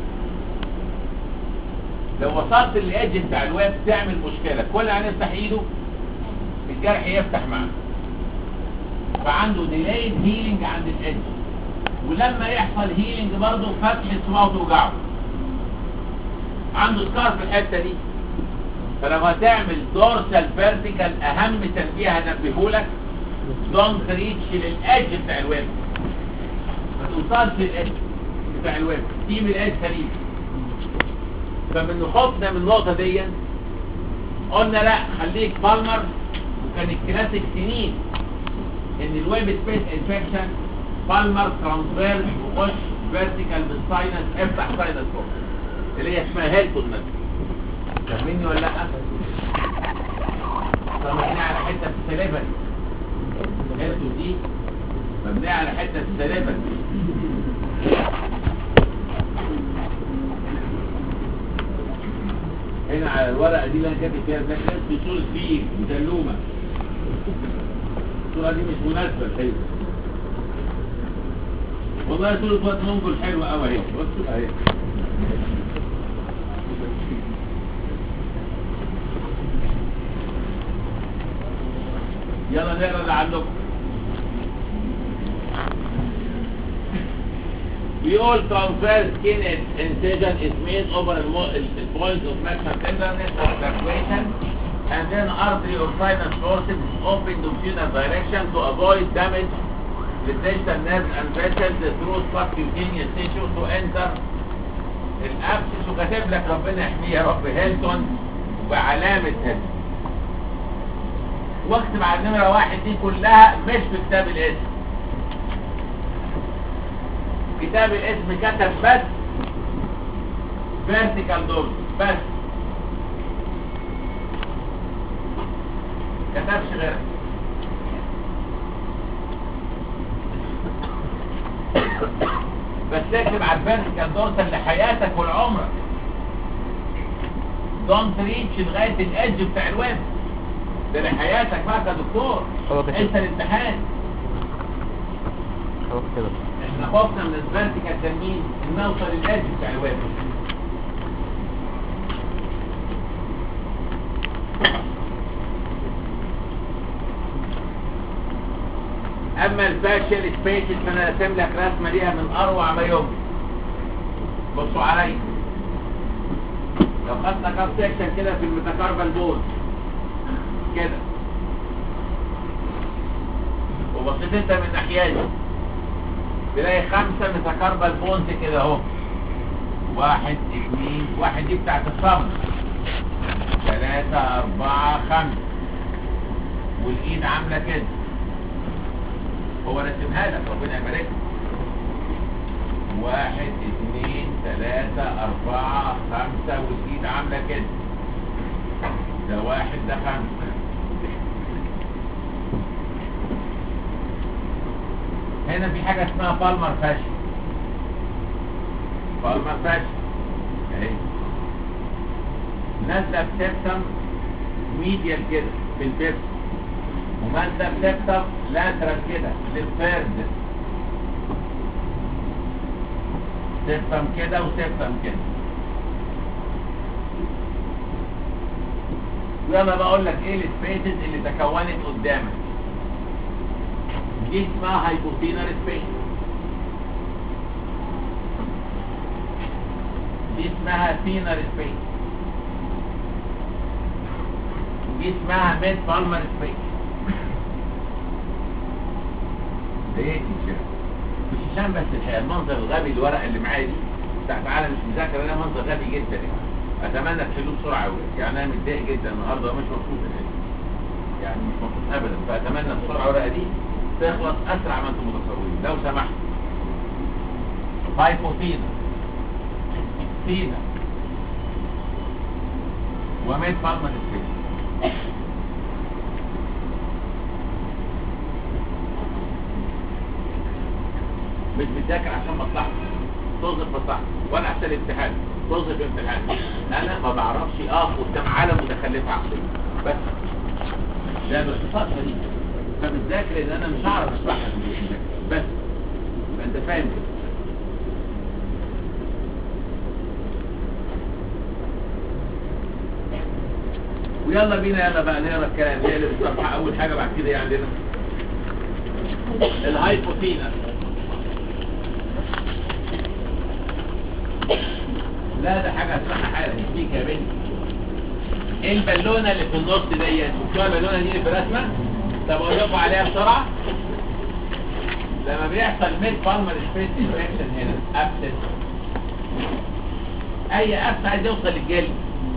لو وصلت للايدج بتاع الويب تعمل مشكله كل ما نفتح ايده الجرح يفتح معاه فعنده ديلايد هيلينج عند الايدج ولما يحصل هيلينج برضه فتح الصباع توجعه عنده سكار في الحته دي فلو هتعمل دورسال فيرتيكال اهم تنبيه هنبههولك دونت ريتش للادج بتاع الويب، ما توصلش للادج بتاع الويب، سيب الادج سليم. فمن خوفنا من النقطه دي قلنا لا خليك بالمر، وكان الكلاسيك سنين ان الويب سبيس انفكشن بالمر ترانسفيرس وخش فيرتيكال بالساينس، افتح ساينس فوق اللي هي اسمها هيلتون مثلا. فاهميني ولا لا؟ مبنية على حته السليفري، هيلتون دي مبنية على حته السليفري. هنا على الورقه دي اللي انا كاتب فيها ده كانت في صوره فيل مسلومه، الصوره دي مش مناسبه الحقيقه. والله صوره وقت منقل حلوه قوي اهي، بصوا اهي. يلا نقرا اللي عندكم. We all transverse skin incision is made over the point of maximum tenderness or fluctuation, and then artery or sinus forceps is opened to tuner direction to avoid damage to the distal nerves and vessels through subcutaneous tissue to enter الابسس. وكاتب لك ربنا يحميه يا رب هيلتون وعلامة هيلتون. واكتب على النمرة 1 دي كلها مش في كتاب الاسم. كتاب الاسم كتب بس فيرتيكال دورس بس، كتبش غيرها. بس اكتب على الفيرتيكال دورس اللي حياتك والعمرك. دونت ريتش لغايه الادج بتاع الويب ده لحياتك بقى كدكتور. انت الامتحان خلاص كده. احنا خفنا من الفيرتيكال تنين ان نوصل للادج بتاع الويب. اما الفاشل سبيسز فانا راسم لك رسمه ليها من اروع ما يمكن. بصوا عليا، لو خدنا كاب سيكشن كده في الميتاكاربال بون كده وبصيت انت من ناحيتي تلاقي 5 ميتاكاربال بونز كده اهو، 1 2 1 دي بتاعت الصمت، 3 4 5 والايد عامله كده. هو رسمها لك ربنا يبارك. 1 2 3 4 5 والايد عامله كده. ده 1 ده 5. هنا في حاجه اسمها بالمر فاشل. بالمر فاشل اهي نازله بسبتم ميديال كده في البيبس، ومادة بسبتم لاترال كده للفرد، سبتم كده وسبتم كده. يلا بقول لك ايه السبيسز اللي تكونت قدامك. دي اسمها هايبوثينر سبيس، دي اسمها ثينر سبيس، دي اسمها ميد بالمر سبيس. ده ايه مش هشام بس الحقيقه المنظر الغبي الورق اللي معايا دي تعالى مش مذاكر انا منظر غبي جدا يعني. اتمنى تحلوه بسرعه قوي يعني. انا متضايق جدا النهارده ومش مبسوط يعني مش مبسوط ابدا. فاتمنى بسرعه الورقه دي تخلص اسرع ما انتم متصورين لو سمحت. هايبوثينا ثينا وميد بالمر سبيس. مش بتذاكر عشان مصلحتك، توظف مصلحتك، وانا عشان الامتحان توظف امتحان. انا ما بعرفش اقف قدام عالم متخلفه عقليا بس ده باختصار شديد. فبتذاكر ان انا مش هعرف اشرحها بس انت فاهم كده. ويلا بينا يلا بقى نقرا الكلام. نقلب الصفحه اول حاجه بعد كده عندنا الهايبوثينا. لا ده حاجه اسمها حاله فيك يا بنتي. ايه البالونه اللي في النص ديت؟ شفتوها البالونه دي اللي في الرسمه؟ طب اقول لكم عليها بسرعه. لما بيحصل ميد بالمر سبيس انفكشن هنا ابسس، اي ابس عايز يوصل للجلد،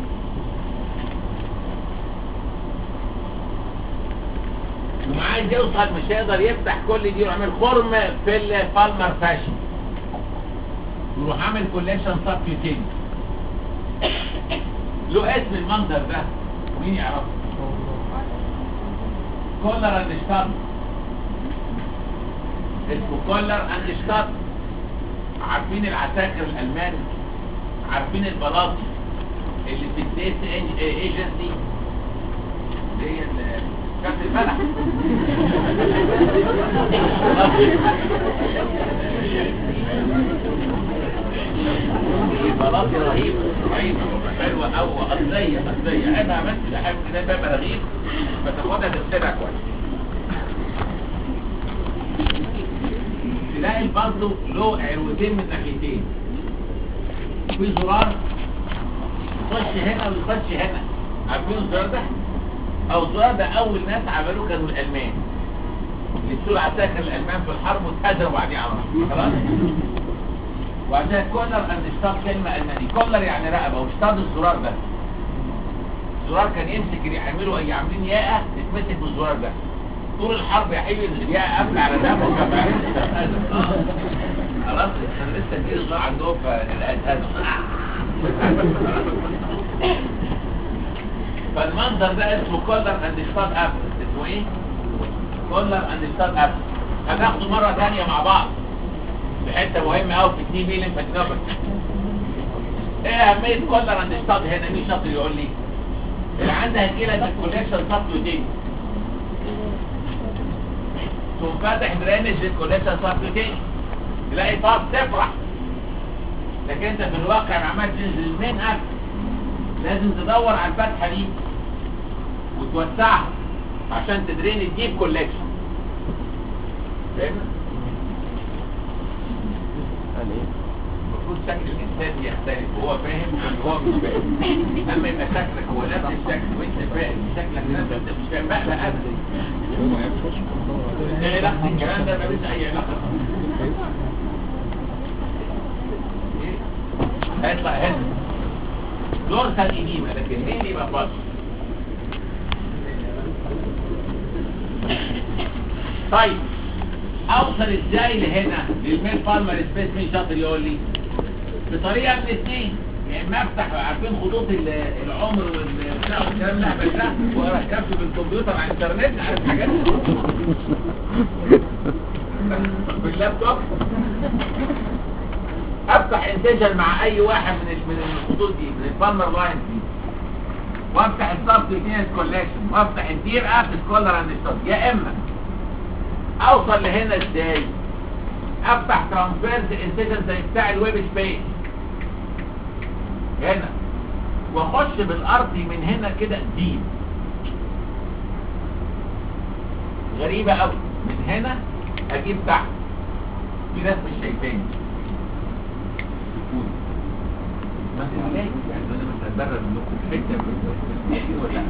وما عايز يوصل مش هيقدر يفتح كل دي ويعمل خرم في البالمر فاشن، يروح عامل كوليكشن سبكيوتينيوس. له اسم المنظر ده، مين يعرفه؟ كولر اند شتاب. اسمه كولر اند شتاب. عارفين العساكر الالمان؟ عارفين البلاطي اللي في الديس ايجنسي اللي هي كاس الفلح؟ بلاطي رهيبه رهيبه حلوه قوي، اصليه اصليه. عيبها بس احب كده بقى مراغيب فتاخدها تغسلها كويس. تلاقي برضه له عروتين من ناحيتين، في زرار يخش هنا ويخش هنا. عارفين الزرار ده؟ او الزرار ده اول ناس عملوه كانوا الالمان، لبسوا العساكر الالمان في الحرب واتهزموا بعدين على طول. خلاص؟ وعشان كولر اند شتاب كلمه الماني. كولر يعني رقبه، وشتاب الزرار ده. الزرار كان يمسك يعملوا عاملين ياقه تتمسك بالزرار ده طول الحرب يا حبيبي. الياقه قافله على دمه وما بيعرفش يتهزم. خلاص لسه في الزرار عندهم فالهزم. فالمنظر ده اسمه كولر اند شتاب ابس. اسمه ايه؟ كولر اند شتاب ابس. هناخده مره ثانيه مع بعض في حته مهمه قوي في التي بي ليمفادينوباثي. ايه اهميه كولر اند شتاب هنا؟ مين شاطر يقول لي؟ اللي عندها كده ده كوليكشن سبكيوتينيوس، ثم فاتح درينج للكوليكشن سبكيوتينيوس، تلاقي طاق تفرح. لكن انت في الواقع ما عملتش المين اكت. لازم تدور على الفتحه دي وتوسعها عشان تدرين الديب كوليكشن. فاهمنا؟ المفروض شكل الانسان يختلف وهو فاهم وهو مش فاهم. اما يبقى شكلك هو نفس الشكل وانت فاهم شكلك نفس انت مش فاهم بقى لا ابدا. ايه علاقه الكلام ده؟ ملوش اي علاقه. هيطلع هنا دورسال ايديما، لكن مين يبقى باص؟ طيب اوصل ازاي لهنا للميل بالمر سبيس؟ مين شاطر يقول لي؟ بطريقه من الاثنين. يا اما افتح، عارفين خطوط العمر والكلام اللهبل ده واركبه بالكمبيوتر على الانترنت، عارف حاجات باللابتوب. افتح انتجن مع اي واحد من الخطوط دي، من البالمر لاين دي، وافتح السبكيوتينيوس كوليكشن، وافتح الدير اب سكولر اند شتاب. يا اما اوصل لهنا ازاي؟ افتح ترانسفيرز انتجن زي بتاع الويب سبيس هنا، واخش بالارضي من هنا كده ديب. غريبه قوي، من هنا اجيب تحت. في ناس مش شايفاني مثلا يعني انا بتبرر منكم حته ولا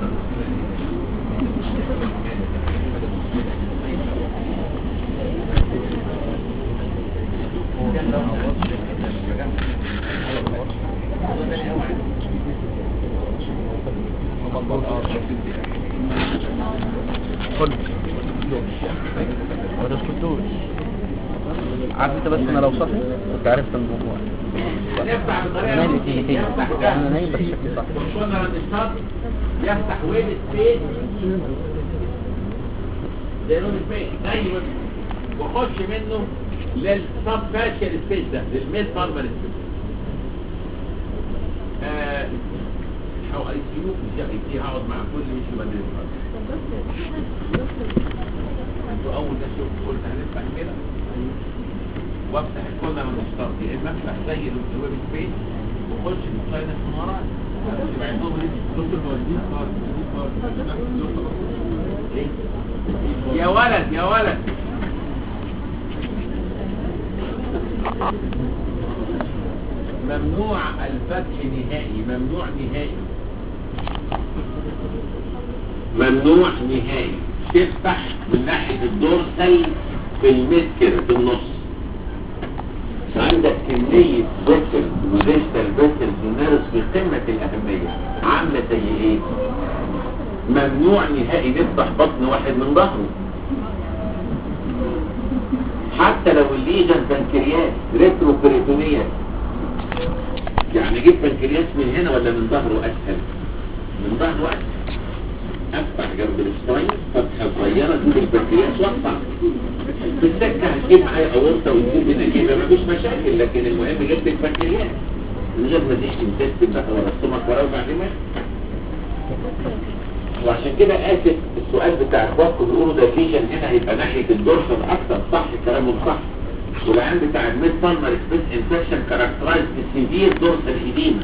ما تسكتوش. عارف انت، بس انا لو صحي كنت عرفت الموضوع. نفتح بطريقه انا نايم بس شكلي صح. كنا هنشتغل يفتح ويب سبيس زي ويب سبيس زي ويب، واخش منه للسب فاشل سبيس ده، للميد بالمر سبيس. او اي سيو مش اي، هقعد مع كل مش مدرس. انتوا اول ناس قلت هنفتح كده وافتح الكولر والاشتراك، يا اما افتح زي الويب سبيس وخش في الساينس من ورا. يا ولد يا ولد، ممنوع الفتح نهائي، ممنوع نهائي. ممنوع نهائي تفتح من ناحية الدورسال في الميد كده في النص. عندك كمية فيسلز وديجيتال فيسلز ونيرس في قمة الأهمية، عاملة زي ايه؟ ممنوع نهائي نفتح بطن واحد من ظهره، حتى لو الليجن بنكرياس ريترو بريتونياس. يعني اجيب بنكرياس من هنا ولا من ظهره اسهل؟ من ظهره اسهل. افتح جنب السباين فتحه صغيره دي البنكرياس واقطع في السكه، هتجيب معايا اورطه وتجيب نجيبه مفيش مشاكل، لكن المهم جبت البنكرياس من غير ما تيجي تنتست بقى ولا السمك ولا وجع دماغ. وعشان كده اسف السؤال بتاع اخواتكم بيقولوا ده فيجن هنا هيبقى ناحيه الدورسال اكتر، صح كلامهم صح. والعيان بتاع الميد بالمر سبيس انفكشن كاركترايز بسيفير دورسال ايديما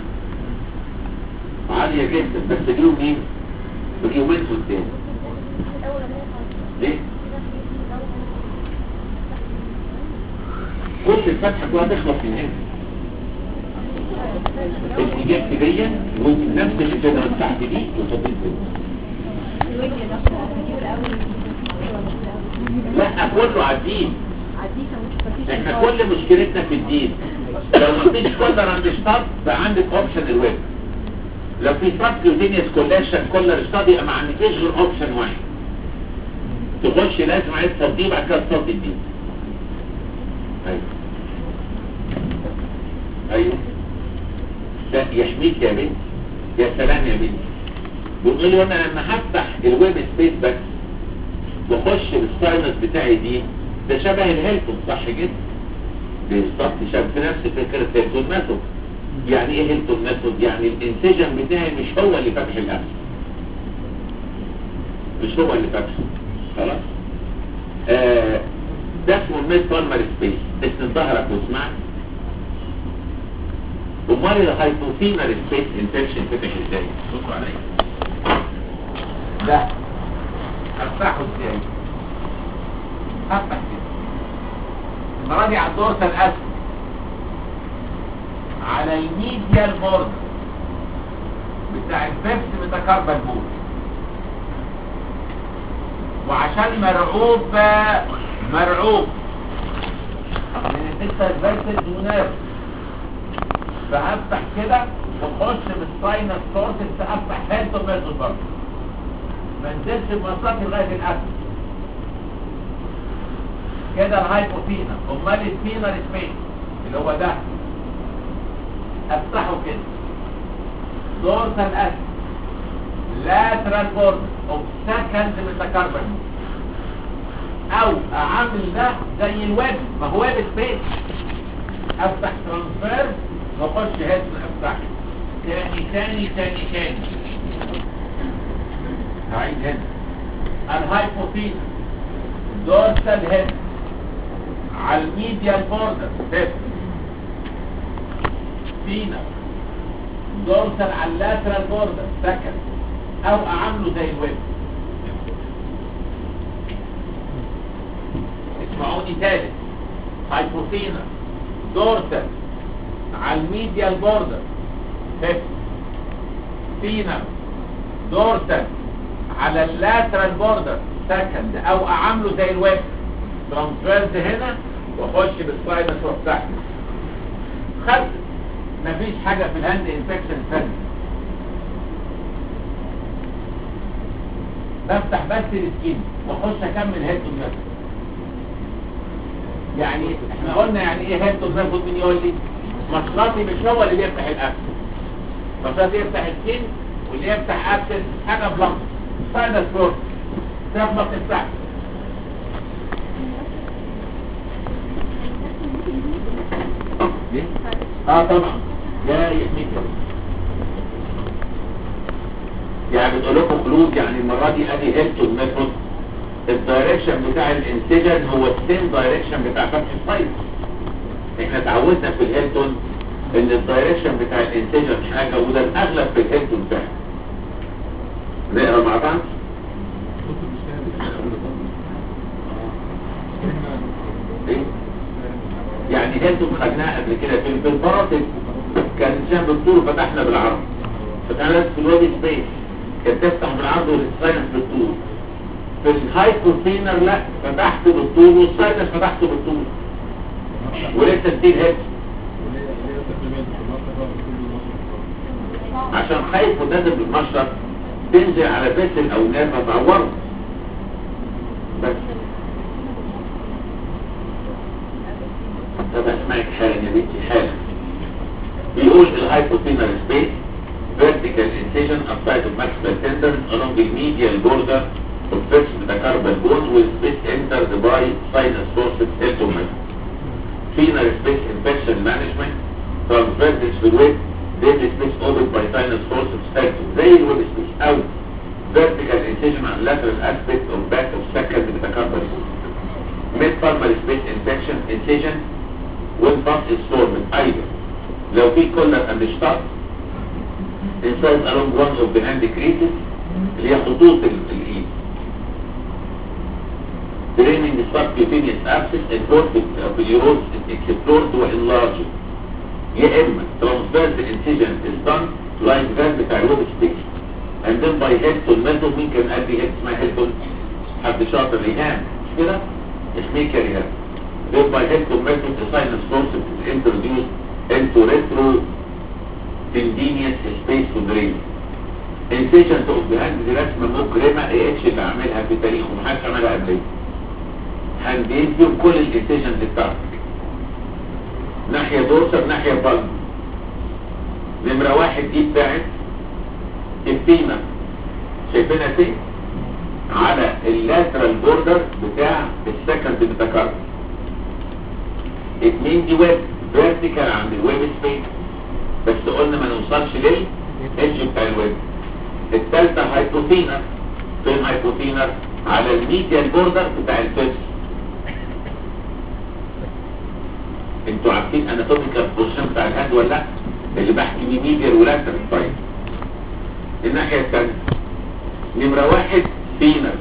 عاليه جدا، بس اليوم ايه؟ اليومين قدام. ليه؟ كل الفتحه كلها تخلص من هنا. الإجابة دي وانت نفس اللي كده وسعت دي وفضيت دي. لا كله عديد. احنا كل مشكلتنا في الدين. لو مفيش كولر عند اشتاط بقى عندك اوبشن الويب. لو في سبكيوتينيوس كولاشن كولر اشتاط يبقى ما عندكش غير اوبشن واحد. تخش لازم عايز تصدي بعد كده تصدي الدين. ايوه ايوه ده يحميك يا بنتي. يا سلام يا بنتي. بيقول لي انا لما هفتح الويب سبيس بس واخش بالساينس بتاعي دي ده شبه الهيلتون صح جدا؟ بالظبط شبه في نفس فكره هيلتون ميثود. يعني ايه هيلتون ميثود؟ يعني الانسجن بتاعي مش هو اللي فتح القفل، مش هو اللي فتحه خلاص. ده اسمه الميد بالمر سبيس. اسم ظهرك واسمعك. امال الهايبوثيمر سبيس انفكشن فتح ازاي؟ بصوا عليا ده افتحه ازاي؟ افتح كده المره دي على الدورسال الاسفل على الميديال بورد بتاع البيبس متكربل بول، وعشان مرعوب من الدكتور الفيرسل دونير فافتح كده واخش بالساينس كورتكس افتح هيلتو ميثود برضه ما انزلش بمسافه لغايه الاسفل كده الهايبوثينا. امال الثينر سبيس اللي هو ده افتحه كده دورسال اسفل لاترال بورد اوف سكند ميتاكاربال او اعمل ده زي الويب، ما هو ويب سبيس افتح ترانسفير واخش هيد افتح تاني هعيد هنا الهايبوثينا دورسال هيد على الميديال بوردر ستيب فينا دورسال على اللاترال بوردر سكند او اعمله زي الويب. اسمعوني تالت هايبوثينا دورسال على الميديال بوردر فينا دورسال على اللاترال بوردر سكند او اعمله زي الويب ترانسفيرز هنا واخش بالسلايدر وافتح خلص. مفيش حاجه في الهاند انفكشن ثانيه، بفتح بس السكين واخش اكمل هيلتون ميثود. يعني احنا قلنا يعني ايه هيلتون ميثود؟ مين يقول لي؟ مشرطي مش هو اللي بيفتح الابسس، مشرطي يفتح السكين واللي يفتح ابسس حاجه بلانك ساينس كورت تخبط تفتح. طبعا يا يحميك يعني بتقول لكم كلوز. يعني المره دي ادي هيلتون ميثود الدايركشن بتاع الانسجن هو السيم دايركشن بتاع فتح السايت. احنا اتعودنا في الهيلتون ان الدايركشن بتاع الانسجن حاجه وده الاغلب في الهيلتون فعلا. نقرا مع بعض. يعني هيلتون خدناها قبل كده في الباراتيك كان شاب الدكتور فتحنا بالعربي فتحنا في الوادي سبيس كانت تفتح بالعرض والساينس بالطول. في الهايبوثينر لا، فتحت بالطول والساينس فتحته بالطول ولسه ستيل هيد عشان خايف ودادم بالمشرط تنزل على بيت او نيرف فتعوره بس. طب اسمعك حالا يا بنتي حالا. بيقول الهايبوثينر سبيس vertical incision outside of maximal tendon along the medial border of fixed metacarpal bone with space entered by sinus forceps abdomen. Thenar space infection management transversus to the weight dead space opened by sinus forceps abdomen. زي الويب سبيس او vertical incision on lateral aspect of back of second metacarpal bone. Mid palmar space infection incision when pus is formed either لو في collar and stop inside along one of the hand creases اللي هي خطوط الايد. Draining the subcutaneous abscess and of the urose is explored وenlarged. يا اما transverse incision is done like that بتاع الويب سبيس and then by Hilton method. مين كان قال لي اسمها Hilton؟ حد شاطر ريهام مش كده؟ اسمه ريهام. then by Hilton method the sinus forceps is introduced into retro tendinous space to drain. incision of the hand دي رسمه مجرمه اتش اللي عاملها في تاريخه محدش عملها قبل. هنديهم كل الانسيشنز بتاعتك ناحيه دورسر ناحيه بالم. نمره واحد دي بتاعت الفيما شايفينها فين؟ على اللاترال بوردر بتاع السكند ميتاكارب. اتنين دي ويب فيرتيكال عند الويب سبيس بس قلنا ما نوصلش للإدج بتاع الويب. الثالثه هايبوثينر. فين هايبوثينر؟ على الميديال بوردر بتاع الفيبس. انتوا عارفين اناتوميكال بوزيشن بتاع الهاند ولا لا؟ اللي بحكي بيه ميديال ولاترال. طيب الناحيه الثانيه نمره واحد فينر.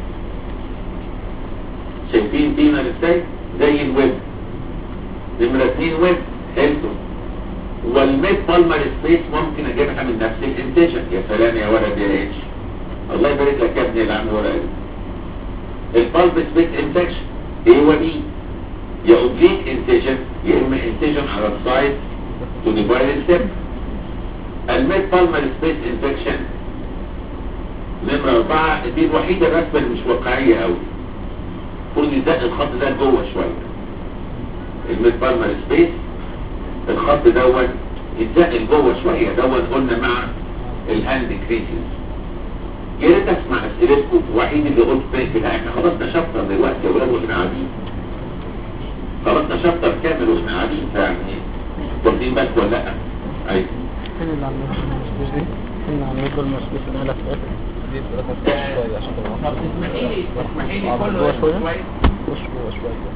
شايفين فينر ازاي؟ زي الويب. نمره اثنين ويب هيلتون. والميد بالمر سبيس ممكن اجيبها من نفس الانتيشن. يا سلام يا ولد يا اتش الله يبارك لك يا ابني اللي عامل ورقه دي. البالب سبيس انفكشن ايه وبي يا اوبليك انتيشن يا اما انتيشن على السايد تو ديفايد السب. الميد بالمر سبيس انفكشن نمره 4 دي الوحيده الرسمه اللي مش واقعيه قوي. المفروض يزق الخط ده لجوه شويه. الميد بالمر سبيس الخط دوت يتزق لجوه شويه دوت قلنا مع الهاند كريسز. يا ريت اسمع اسئلتكم الوحيد اللي قلت كده. احنا خلصنا شابتر دلوقتي يا ولاد واحنا قاعدين. خلصنا شابتر كامل واحنا قاعدين يعني واخدين بالكم ولا لا؟ ايوه. فين اللي عملته المسبوس دي؟ فين اللي عملته المسبوس اللي قالها في الاخر؟ دي شويه عشان طب تسمحي لي كله شويه. جوه شويه.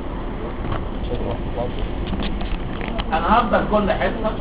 انا هفضل كل حصه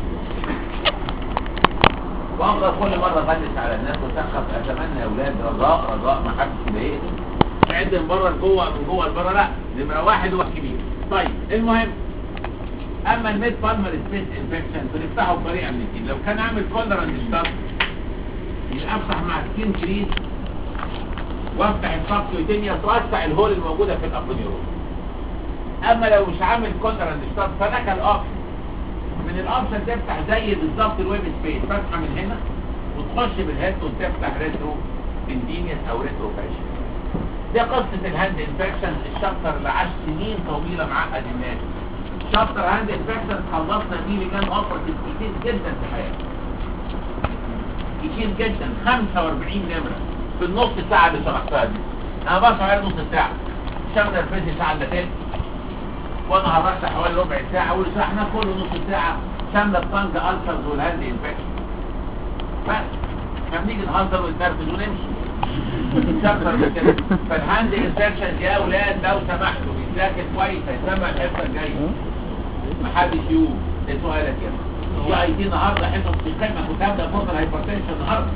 وافضل كل مره اغلس على الناس وسخف. اتمنى يا اولاد رجاء ما حدش يضايقني. عد من بره لجوه من جوه لبره لا. نمره واحد هو الكبير. طيب المهم اما الميد بالمر سبيس انفكشن بنفتحه بطريقه من الاثنين. لو كان عامل كولر اند ستاف يبقى افتح مع سكين كريز وافتح السبكيوتينيوس واوسع الهول الموجوده في الابنيورون. اما لو مش عامل كولر اند ستاف فده كان اوبشن. من الاوبشن تفتح زي بالظبط الويب سبيس فتحه من هنا وتخش بالهيد وتفتح ريترو تندينيوس او ريترو فاشن. دي قصه الهاند انفكشن الشابتر اللي عاش سنين طويله معقد الناس. شابتر هاند انفكشن خلصنا فيه اللي كان اوفر كتير جدا في حياتي. كتير جدا 45 نمره في النص ساعه اللي شرحتها دي. انا بشرح نص ساعه شامل الفيزي ساعه الا تلت وانا هرشح حوالي ربع ساعه وشرحنا كله نص ساعه شامله الطنج السرز والهاند انفكشن. بس فبنيجي نهزر ونتنرفز ونمشي مش اكتر من كده. فالهاند انفكشن يا اولاد لو سمحتوا بيذاكر كويس هيسمع الحصه الجايه. محدش يقول ده سؤالك يا جي اي دي النهارده حصص في قمه وتبدا فرصه الهايبرتنشن النهارده.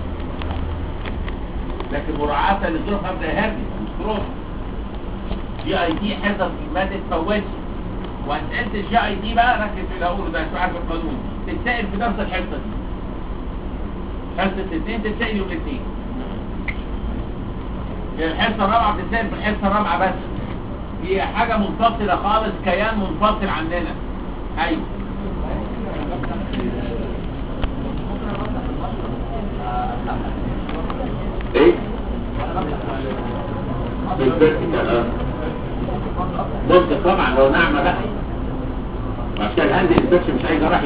لكن مراعاه للظروف ابدا هرني ستروك. جي اي دي حصص ما تتفوتش. واسئله الجي اي دي بقى ركز في الاول ده مش عارف القانون تتسال في نفس الحصه دي. حصة الاثنين تتسأل يوم الاثنين. الحصة الرابعة بتتسأل في الحصة الرابعة بس. هي حاجة منفصلة خالص، كيان منفصل عننا. ايوه. ايه؟ ممكن طبعا لو نعمة بقى. عشان الهاند انفكشن مش عايز اروح